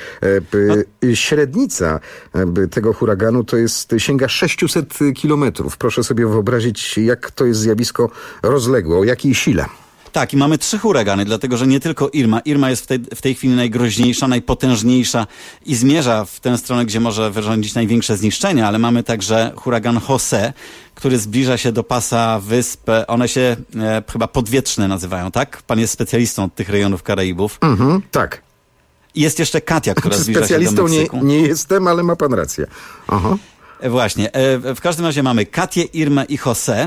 Średnica tego huraganu sięga 600 kilometrów. Proszę sobie wyobrazić, jak to jest zjawisko rozległe, o jakiej sile. Tak, i mamy 3 huragany, dlatego że nie tylko Irma. Irma jest w tej chwili najgroźniejsza, najpotężniejsza i zmierza w tę stronę, gdzie może wyrządzić największe zniszczenia, ale mamy także huragan Jose, który zbliża się do pasa wysp. One się chyba podwietrzne nazywają, tak? Pan jest specjalistą od tych rejonów Karaibów. Tak. I jest jeszcze Katia, która zbliża się do Meksyku. Specjalistą nie jestem, ale ma pan rację. Właśnie. W każdym razie mamy Katię, Irmę i Jose.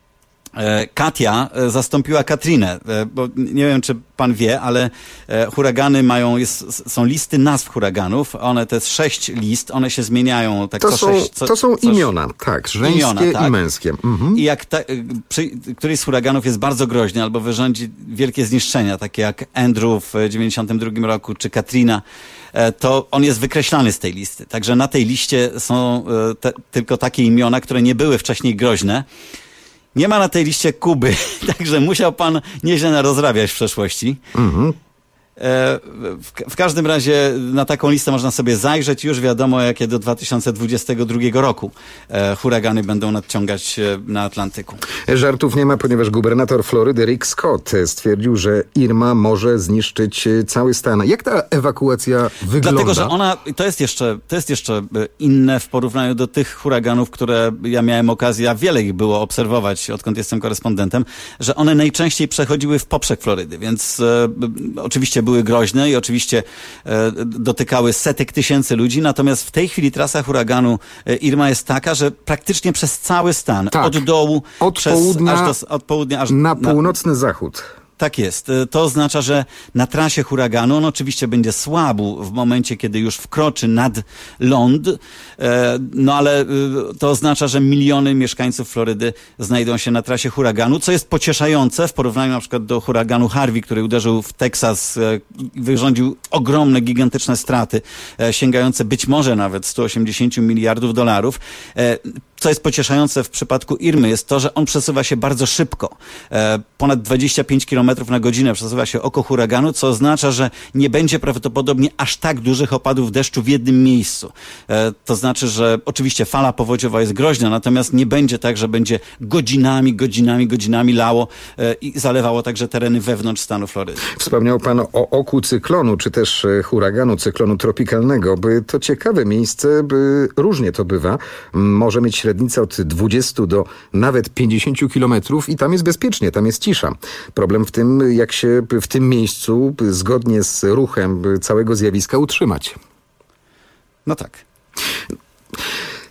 Katia zastąpiła Katrinę, bo nie wiem, czy pan wie, ale huragany są listy nazw huraganów. To jest 6 list, one się zmieniają. Tak, to są imiona, tak, żeńskie i męskie. I jak któryś z huraganów jest bardzo groźny albo wyrządzi wielkie zniszczenia, takie jak Andrew w 92 roku, czy Katrina, to on jest wykreślany z tej listy. Także na tej liście są tylko takie imiona, które nie były wcześniej groźne. Nie ma na tej liście Kuby, także musiał pan nieźle narozrabiać w przeszłości. W każdym razie na taką listę można sobie zajrzeć. Już wiadomo, jakie do 2022 roku huragany będą nadciągać na Atlantyku. Żartów nie ma, ponieważ gubernator Florydy Rick Scott stwierdził, że Irma może zniszczyć cały stan. Jak ta ewakuacja wygląda? Dlatego, że to jest jeszcze inne w porównaniu do tych huraganów, które ja miałem okazję, a wiele ich było obserwować, odkąd jestem korespondentem, że one najczęściej przechodziły w poprzek Florydy, więc oczywiście były groźne i oczywiście dotykały setek tysięcy ludzi, natomiast w tej chwili trasa huraganu Irma jest taka, że praktycznie przez cały stan, od dołu, od południa aż na północny zachód. Tak jest. To oznacza, że na trasie huraganu on oczywiście będzie słabł w momencie, kiedy już wkroczy nad ląd, no ale to oznacza, że miliony mieszkańców Florydy znajdą się na trasie huraganu, co jest pocieszające w porównaniu na przykład do huraganu Harvey, który uderzył w Teksas, wyrządził ogromne, gigantyczne straty, sięgające być może nawet 180 miliardów dolarów. Co jest pocieszające w przypadku Irmy jest to, że on przesuwa się bardzo szybko. Ponad 25 km na godzinę przesuwa się oko huraganu, co oznacza, że nie będzie prawdopodobnie aż tak dużych opadów deszczu w jednym miejscu. To znaczy, że oczywiście fala powodziowa jest groźna, natomiast nie będzie tak, że będzie godzinami lało i zalewało także tereny wewnątrz stanu Florydy. Wspomniał pan o oku cyklonu, czy też huraganu, cyklonu tropikalnego. To ciekawe miejsce, różnie to bywa. Może mieć średnicę od 20 do nawet 50 kilometrów i tam jest bezpiecznie, tam jest cisza. Problem w tym, jak się w tym miejscu, zgodnie z ruchem całego zjawiska utrzymać. No tak.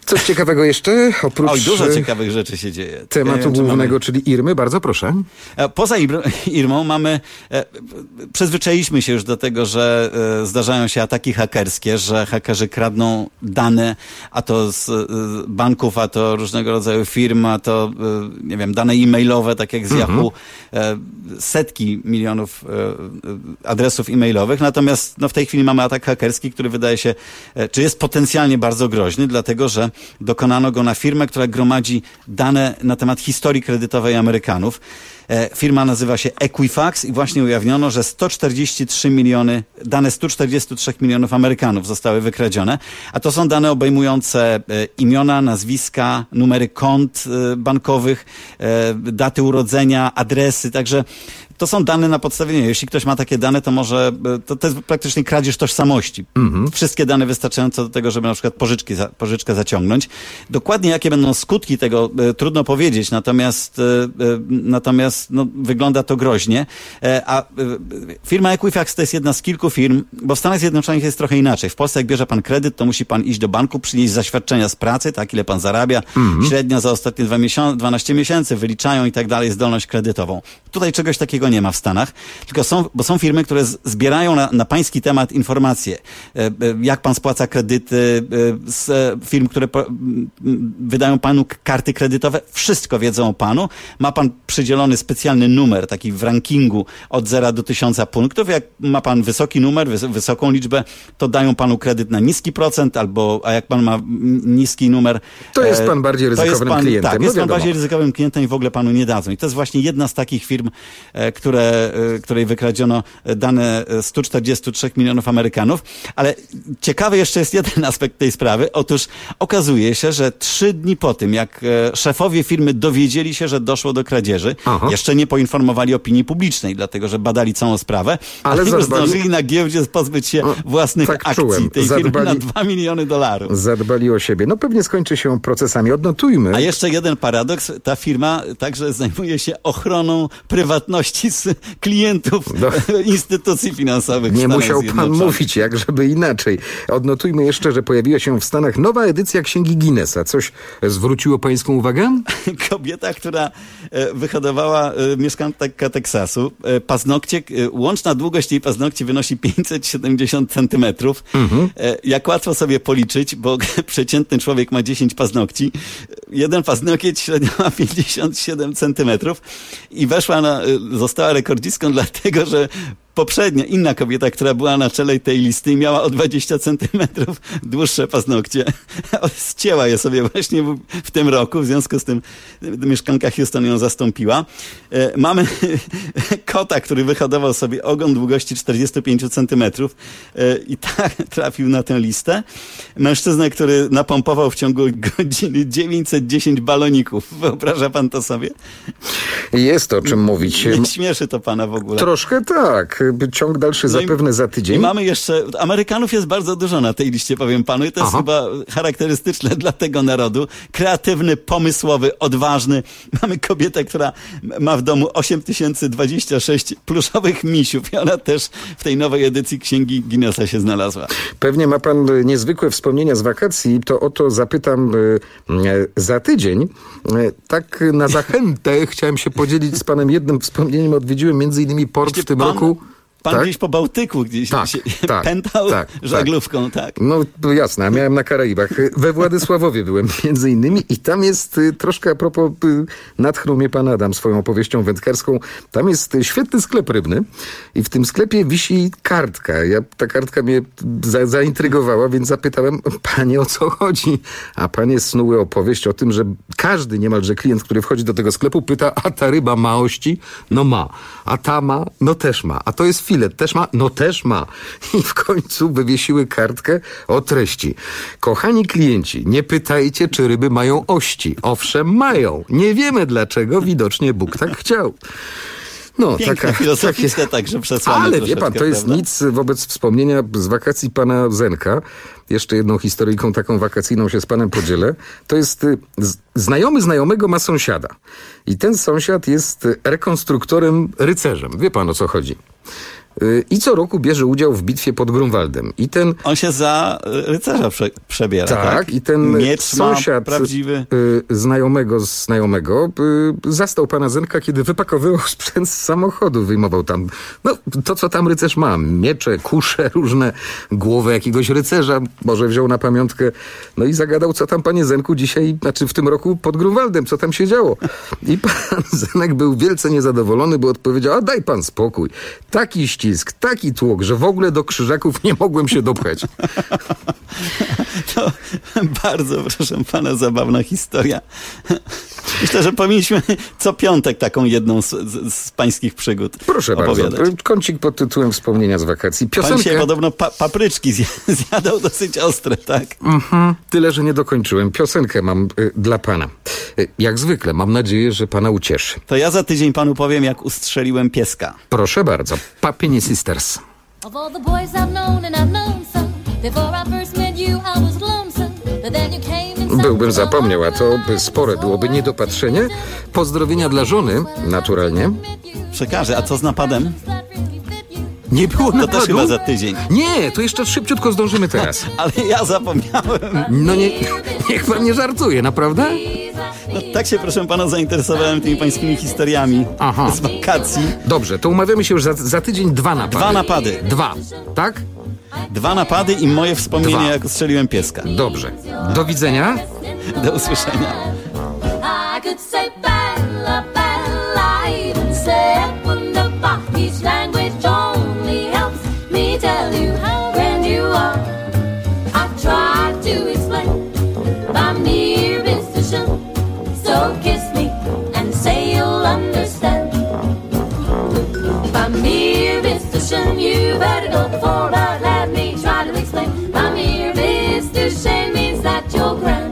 Coś ciekawego jeszcze? Oprócz Oj, dużo ciekawych rzeczy się dzieje. Tematu głównego, czyli Irmy. Bardzo proszę. Poza Irmą mamy... Przyzwyczailiśmy się już do tego, że zdarzają się ataki hakerskie, że hakerzy kradną dane, a to z banków, a to różnego rodzaju firm, a to, nie wiem, dane e-mailowe, tak jak z Yahoo. Setki milionów adresów e-mailowych. Natomiast w tej chwili mamy atak hakerski, który wydaje się, czy jest potencjalnie bardzo groźny, dlatego że dokonano go na firmę, która gromadzi dane na temat historii kredytowej Amerykanów. Firma nazywa się Equifax i właśnie ujawniono, że dane 143 milionów Amerykanów zostały wykradzione, a to są dane obejmujące imiona, nazwiska, numery kont bankowych, daty urodzenia, adresy, także to są dane na podstawie, jeśli ktoś ma takie dane, to może, to jest praktycznie kradzież tożsamości. Wszystkie dane wystarczające do tego, żeby na przykład pożyczkę zaciągnąć. Dokładnie jakie będą skutki tego, trudno powiedzieć, natomiast wygląda to groźnie. A firma Equifax to jest jedna z kilku firm, bo w Stanach Zjednoczonych jest trochę inaczej. W Polsce jak bierze pan kredyt, to musi pan iść do banku, przynieść zaświadczenia z pracy, tak, ile pan zarabia, średnia za ostatnie 12 miesięcy, wyliczają i tak dalej zdolność kredytową. Tutaj czegoś takiego nie ma w Stanach, tylko są firmy, które zbierają na pański temat informacje, jak pan spłaca kredyty, z firm, które wydają panu karty kredytowe, wszystko wiedzą o panu. Ma pan przydzielony specjalny numer, taki w rankingu od 0 do 1000 punktów. Jak ma pan wysoki numer, wysoką liczbę, to dają panu kredyt na niski procent, a jak pan ma niski numer... To jest pan bardziej ryzykownym klientem. Tak, jest pan bardziej ryzykownym klientem i w ogóle panu nie dadzą. I to jest właśnie jedna z takich firm, której wykradziono dane 143 milionów Amerykanów. Ale ciekawy jeszcze jest jeden aspekt tej sprawy. Otóż okazuje się, że 3 dni po tym, jak szefowie firmy dowiedzieli się, że doszło do kradzieży, jeszcze nie poinformowali opinii publicznej, dlatego że badali całą sprawę, ale już zdążyli na giełdzie pozbyć się własnych akcji tej firmy na $2 miliony. Zadbali o siebie. Pewnie skończy się procesami. Odnotujmy. A jeszcze jeden paradoks. Ta firma także zajmuje się ochroną prywatności klientów instytucji finansowych. Nie musiał pan mówić, jak żeby inaczej. Odnotujmy jeszcze, że pojawiła się w Stanach nowa edycja Księgi Guinnessa. Coś zwróciło pańską uwagę? Kobieta, która wyhodowała mieszkanka Teksasu. Paznokcie, łączna długość jej paznokci wynosi 570 centymetrów. Jak łatwo sobie policzyć, bo przeciętny człowiek ma 10 paznokci. Jeden paznokieć średnio ma 57 centymetrów i została rekordzistką, dlatego że poprzednia, inna kobieta, która była na czele tej listy, miała o 20 centymetrów dłuższe paznokcie. Ścięła je sobie właśnie w tym roku, w związku z tym mieszkanka Houston ją zastąpiła. Mamy kota, który wyhodował sobie ogon długości 45 centymetrów i tak trafił na tę listę. Mężczyznę, który napompował w ciągu godziny 910 baloników. Wyobraża pan to sobie? Jest o czym mówić. Nie śmieszy to pana w ogóle. Troszkę tak. Ciąg dalszy zapewne za tydzień. I mamy jeszcze... Amerykanów jest bardzo dużo na tej liście, powiem panu. I to jest chyba charakterystyczne dla tego narodu. Kreatywny, pomysłowy, odważny. Mamy kobietę, która ma w domu 8026 pluszowych misiów. I ona też w tej nowej edycji Księgi Guinnessa się znalazła. Pewnie ma pan niezwykłe wspomnienia z wakacji. To o to zapytam za tydzień. Tak na zachętę chciałem się podzielić z panem jednym wspomnieniem. Odwiedziłem między innymi port w tym roku. Pan gdzieś po Bałtyku pętał żaglówką, tak? Jasne, a miałem na Karaibach. We Władysławowie byłem między innymi i tam jest troszkę a propos, natchnął mnie pan Adam swoją opowieścią wędkarską. Tam jest świetny sklep rybny i w tym sklepie wisi kartka. Ta kartka mnie zaintrygowała, więc zapytałem, panie, o co chodzi? A panie snuły opowieść o tym, że każdy niemalże klient, który wchodzi do tego sklepu, pyta, a ta ryba ma ości? No ma. A ta ma? No też ma. A to jest filet, też ma? No też ma. I w końcu wywiesiły kartkę o treści. Kochani klienci, nie pytajcie, czy ryby mają ości. Owszem, mają. Nie wiemy dlaczego, widocznie Bóg tak chciał. Piękne filozoficzne także przesłanie. Ale wie pan, to jest nic wobec wspomnienia z wakacji pana Zenka. Jeszcze jedną historyjką taką wakacyjną się z panem podzielę. To jest znajomy znajomego ma sąsiada. I ten sąsiad jest rekonstruktorem, rycerzem. Wie pan, o co chodzi? i co roku bierze udział w bitwie pod Grunwaldem. I ten... On się za rycerza przebiera, tak? I ten miecz sąsiad prawdziwy. znajomego zastał pana Zenka, kiedy wypakowywał sprzęt z samochodu. Wyjmował tam, to co tam rycerz ma. Miecze, kusze różne, głowę jakiegoś rycerza. Może wziął na pamiątkę. No i zagadał, co tam, panie Zenku, dzisiaj, w tym roku pod Grunwaldem, co tam się działo. I pan Zenek był wielce niezadowolony, bo odpowiedział, a daj pan spokój. Taki ścisk, taki tłok, że w ogóle do Krzyżaków nie mogłem się dopchać. To bardzo, proszę pana, zabawna historia. Myślę, że powinniśmy co piątek taką jedną z pańskich przygód Proszę opowiadać. bardzo. Kącik pod tytułem Wspomnienia z wakacji. Pan dzisiaj podobno papryczki zjadał dosyć ostre, tak? Tyle, że nie dokończyłem. Piosenkę mam dla pana. Jak zwykle, mam nadzieję, że pana ucieszy. To ja za tydzień panu powiem, jak ustrzeliłem pieska. Proszę bardzo. Papini Sisters. Of all the boys I've known and I've known some, before I first met you I was lonesome, but then you came and Byłbym zapomniał, a to spore byłoby niedopatrzenie. Pozdrowienia dla żony, naturalnie. Przekażę, a co z napadem? Nie było napadu? To też chyba za tydzień. Nie, to jeszcze szybciutko zdążymy teraz. Ale ja zapomniałem. No niech pan nie żartuje, naprawdę? No tak się, proszę pana, zainteresowałem tymi pańskimi historiami z wakacji. Dobrze, to umawiamy się już za tydzień 2 napady. 2 napady. 2, tak? 2 napady i moje wspomnienie, jak ustrzeliłem pieska. Dobrze. Do widzenia. Do usłyszenia. I could say bella, bella, even say wunderbar. Each language only helps me tell you how grand you are. I've tried to explain by mere visitation, so kiss me and say you'll understand. By mere visitation, you better go before, but let me try to explain. By mere visitation means that you're grand.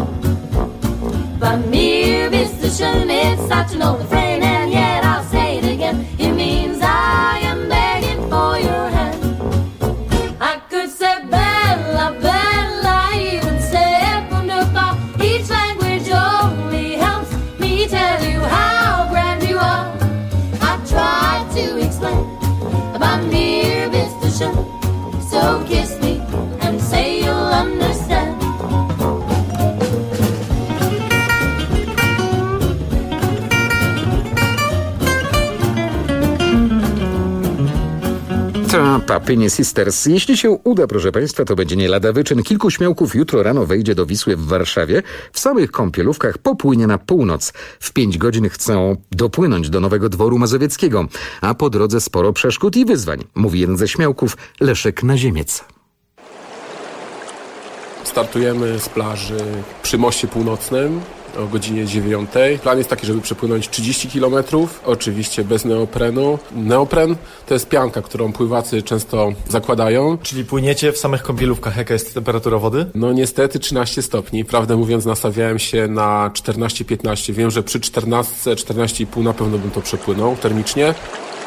By mere visitation, it's not to know the refrain, and yet I'll say it again. It means I am begging for your hand. I could say bella, bella, even say wunderbar. Each language only helps me tell you how grand you are. I tried to explain by mere visitation, so kiss me and say you'll understand. Papini Sisters. Jeśli się uda, proszę państwa, to będzie nie lada wyczyn. Kilku śmiałków jutro rano wejdzie do Wisły w Warszawie. W samych kąpielówkach popłynie na północ. W 5 godzin chcą dopłynąć do Nowego Dworu Mazowieckiego. A po drodze sporo przeszkód i wyzwań, mówi jeden ze śmiałków, Leszek Naziemiec. Startujemy z plaży przy Moście Północnym o godzinie 9. Plan jest taki, żeby przepłynąć 30 km, oczywiście bez neoprenu. Neopren to jest pianka, którą pływacy często zakładają. Czyli płyniecie w samych kąpielówkach. Jaka jest temperatura wody? No niestety 13 stopni. Prawdę mówiąc, nastawiałem się na 14-15. Wiem, że przy 14, 14,5 na pewno bym to przepłynął termicznie.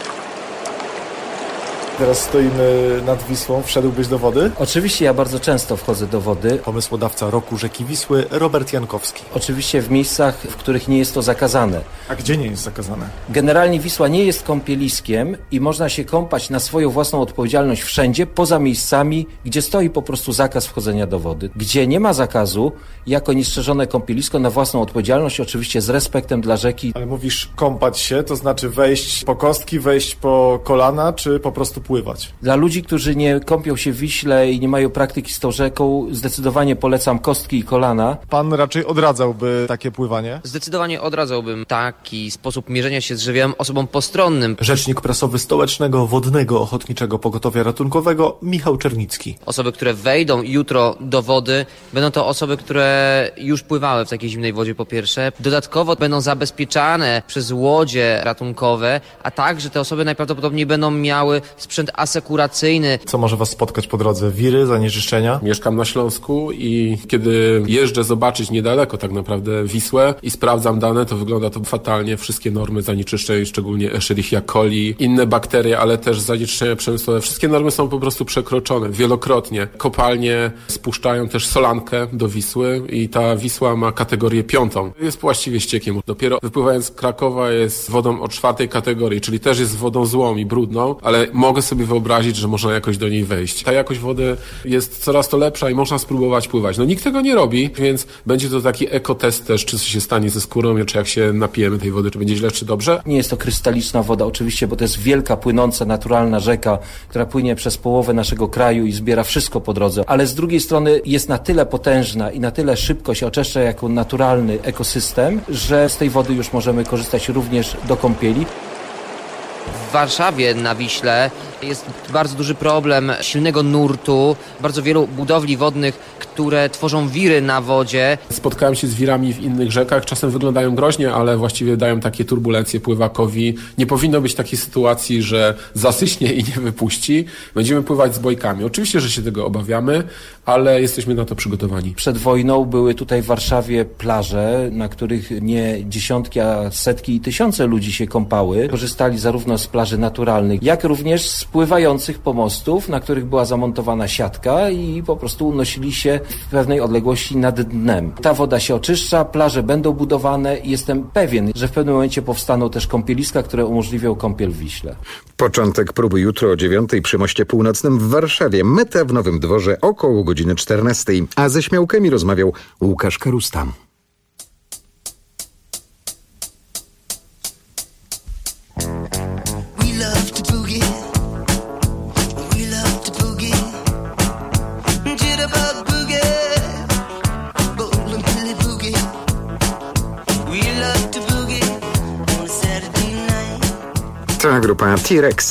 Teraz stoimy nad Wisłą. Wszedłbyś do wody? Oczywiście, ja bardzo często wchodzę do wody. Pomysłodawca Roku Rzeki Wisły, Robert Jankowski. Oczywiście w miejscach, w których nie jest to zakazane. A gdzie nie jest zakazane? Generalnie Wisła nie jest kąpieliskiem i można się kąpać na swoją własną odpowiedzialność wszędzie, poza miejscami, gdzie stoi po prostu zakaz wchodzenia do wody. Gdzie nie ma zakazu, jako niestrzeżone kąpielisko na własną odpowiedzialność, oczywiście z respektem dla rzeki. Ale mówisz kąpać się, to znaczy wejść po kostki, wejść po kolana, czy po prostu pływać? Dla ludzi, którzy nie kąpią się w Wiśle i nie mają praktyki z tą rzeką, zdecydowanie polecam kostki i kolana. Pan raczej odradzałby takie pływanie? Zdecydowanie odradzałbym taki sposób mierzenia się z żywiołem osobom postronnym. Rzecznik prasowy Stołecznego Wodnego Ochotniczego Pogotowia Ratunkowego Michał Czernicki. Osoby, które wejdą jutro do wody, będą to osoby, które już pływały w takiej zimnej wodzie po pierwsze. Dodatkowo będą zabezpieczane przez łodzie ratunkowe, a także te osoby najprawdopodobniej będą miały sprzęt asekuracyjny. Co może was spotkać po drodze? Wiry, zanieczyszczenia? Mieszkam na Śląsku i kiedy jeżdżę zobaczyć niedaleko tak naprawdę Wisłę i sprawdzam dane, to wygląda to fatalnie. Wszystkie normy zanieczyszczeń, szczególnie Escherichia coli, inne bakterie, ale też zanieczyszczenia przemysłowe. Wszystkie normy są po prostu przekroczone wielokrotnie. Kopalnie spuszczają też solankę do Wisły i ta Wisła ma kategorię 5. Jest właściwie ściekiem. Dopiero wypływając z Krakowa jest wodą o 4. kategorii, czyli też jest wodą złą i brudną, ale mogę sobie wyobrazić, że można jakoś do niej wejść. Ta jakość wody jest coraz to lepsza i można spróbować pływać. No nikt tego nie robi, więc będzie to taki ekotest też, czy coś się stanie ze skórą, czy jak się napijemy tej wody, czy będzie źle, czy dobrze. Nie jest to krystaliczna woda oczywiście, bo to jest wielka, płynąca, naturalna rzeka, która płynie przez połowę naszego kraju i zbiera wszystko po drodze. Ale z drugiej strony jest na tyle potężna i na tyle szybko się oczyszcza jako naturalny ekosystem, że z tej wody już możemy korzystać również do kąpieli. W Warszawie na Wiśle jest bardzo duży problem silnego nurtu, bardzo wielu budowli wodnych, które tworzą wiry na wodzie. Spotkałem się z wirami w innych rzekach, czasem wyglądają groźnie, ale właściwie dają takie turbulencje pływakowi. Nie powinno być takiej sytuacji, że zasyśnie i nie wypuści. Będziemy pływać z bojkami. Oczywiście, że się tego obawiamy, ale jesteśmy na to przygotowani. Przed wojną były tutaj w Warszawie plaże, na których nie dziesiątki, a setki i tysiące ludzi się kąpały. Korzystali zarówno z plaży naturalnych, jak również z pływających pomostów, na których była zamontowana siatka i po prostu unosili się w pewnej odległości nad dnem. Ta woda się oczyszcza, plaże będą budowane i jestem pewien, że w pewnym momencie powstaną też kąpieliska, które umożliwią kąpiel w Wiśle. Początek próby jutro o 9:00 przy Moście Północnym w Warszawie. Meta w Nowym Dworze około godziny 14:00. A ze śmiałkami rozmawiał Łukasz Karusta. To grupa T-Rex.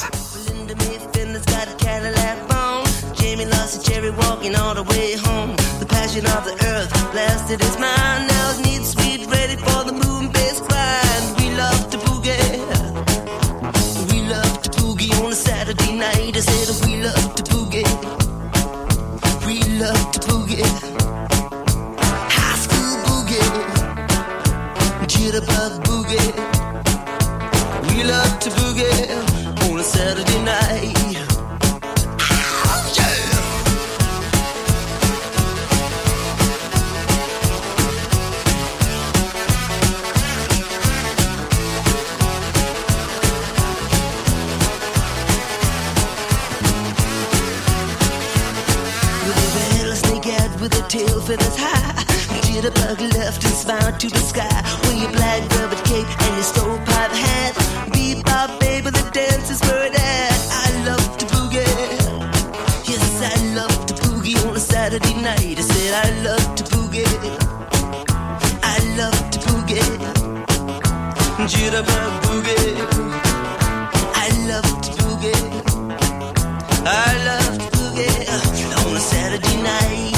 To the sky, wear your black velvet cape and your stovepipe hat. Bebop, baby, the dance is where it at. I love to boogie. Yes, I love to boogie on a Saturday night. I said I love to boogie. I love to boogie. Jitterbug boogie. I love to boogie. I love to boogie on a Saturday night.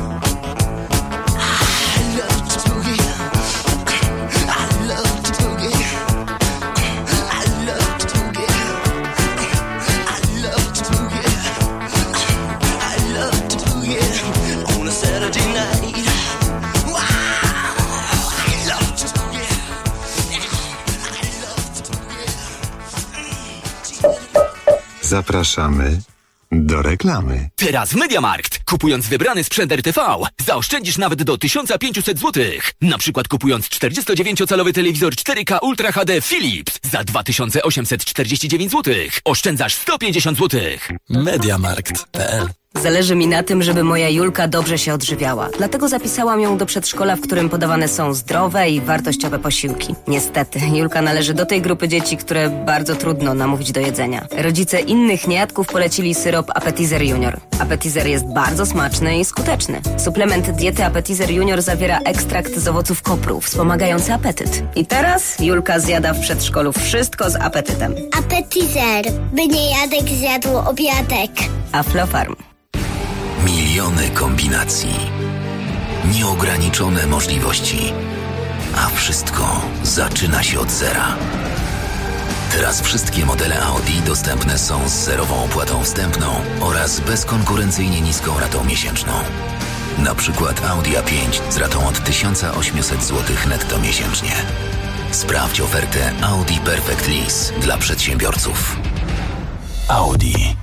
Zapraszamy do reklamy. Teraz w MediaMarkt. Kupując wybrany sprzęt RTV, zaoszczędzisz nawet do 1500 zł. Na przykład kupując 49-calowy telewizor 4K Ultra HD Philips za 2849 zł. Oszczędzasz 150 zł. MediaMarkt.pl. Zależy mi na tym, żeby moja Julka dobrze się odżywiała. Dlatego zapisałam ją do przedszkola, w którym podawane są zdrowe i wartościowe posiłki. Niestety, Julka należy do tej grupy dzieci, które bardzo trudno namówić do jedzenia. Rodzice innych niejadków polecili syrop Appetizer Junior. Appetizer jest bardzo smaczny i skuteczny. Suplement diety Appetizer Junior zawiera ekstrakt z owoców kopru, wspomagający apetyt. I teraz Julka zjada w przedszkolu wszystko z apetytem. Appetizer, by niejadek zjadł obiadek. Aflofarm. Miliony kombinacji, nieograniczone możliwości, a wszystko zaczyna się od zera. Teraz wszystkie modele Audi dostępne są z zerową opłatą wstępną oraz bezkonkurencyjnie niską ratą miesięczną. Na przykład Audi A5 z ratą od 1800 zł netto miesięcznie. Sprawdź ofertę Audi Perfect Lease dla przedsiębiorców. Audi.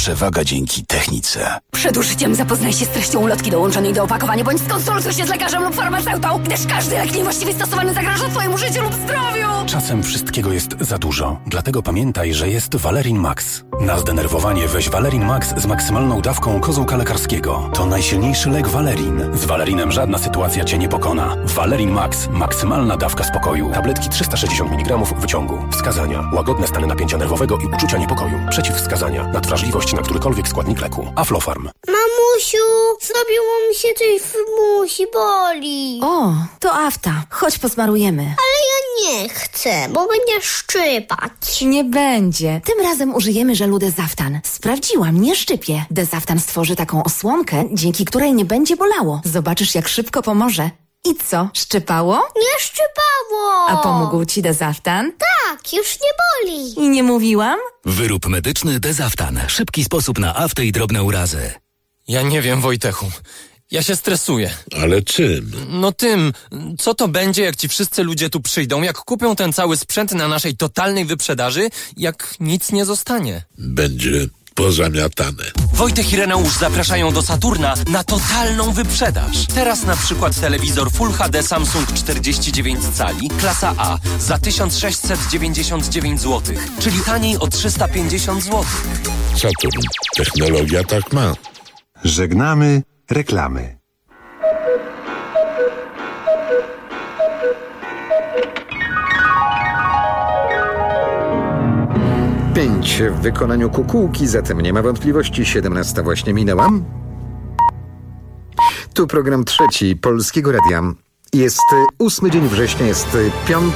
przewaga dzięki technice. Przed użyciem zapoznaj się z treścią ulotki dołączonej do opakowania, bądź skonsultuj się z lekarzem lub farmaceutą, gdyż każdy lek niewłaściwie stosowany zagraża twojemu życiu lub zdrowiu. Czasem wszystkiego jest za dużo, dlatego pamiętaj, że jest Valerin Max. Na zdenerwowanie weź Valerin Max z maksymalną dawką kozłka lekarskiego. To najsilniejszy lek Valerin. Z Valerinem żadna sytuacja cię nie pokona. Valerin Max. Maksymalna dawka spokoju. Tabletki 360 mg wyciągu. Wskazania. Łagodne stany napięcia nerwowego i uczucia niepokoju. Przeciwwskazania. Nadwrażliwość na którykolwiek składnik leku. Aflofarm. Mamusiu, zrobiło mi się coś w musi, boli. O, to afta. Chodź posmarujemy. Ale ja nie chcę, bo będzie szczypać. Nie będzie. Tym razem użyjemy żelu Dezaftan. Sprawdziłam, nie szczypie. Dezaftan stworzy taką osłonkę, dzięki której nie będzie bolało. Zobaczysz, jak szybko pomoże. I co, szczypało? Nie szczypało. A pomógł ci Dezaftan? Tak, już nie boli. I nie mówiłam? Wyrób medyczny Dezaftan. Szybki sposób na aftę i drobne urazy. Ja nie wiem, Wojtechu. Ja się stresuję. Ale czym? No tym, co to będzie, jak ci wszyscy ludzie tu przyjdą, jak kupią ten cały sprzęt na naszej totalnej wyprzedaży, jak nic nie zostanie. Będzie pozamiatane. Wojtek i Reneusz zapraszają do Saturna na totalną wyprzedaż. Teraz na przykład telewizor Full HD Samsung 49 cali, klasa A za 1699 zł, czyli taniej o 350 zł. Saturn. Technologia tak ma. Żegnamy reklamy. Pięć w wykonaniu Kukułki, zatem nie ma wątpliwości, 17 właśnie minęła. Tu program trzeci Polskiego Radia. Jest 8 dzień września, jest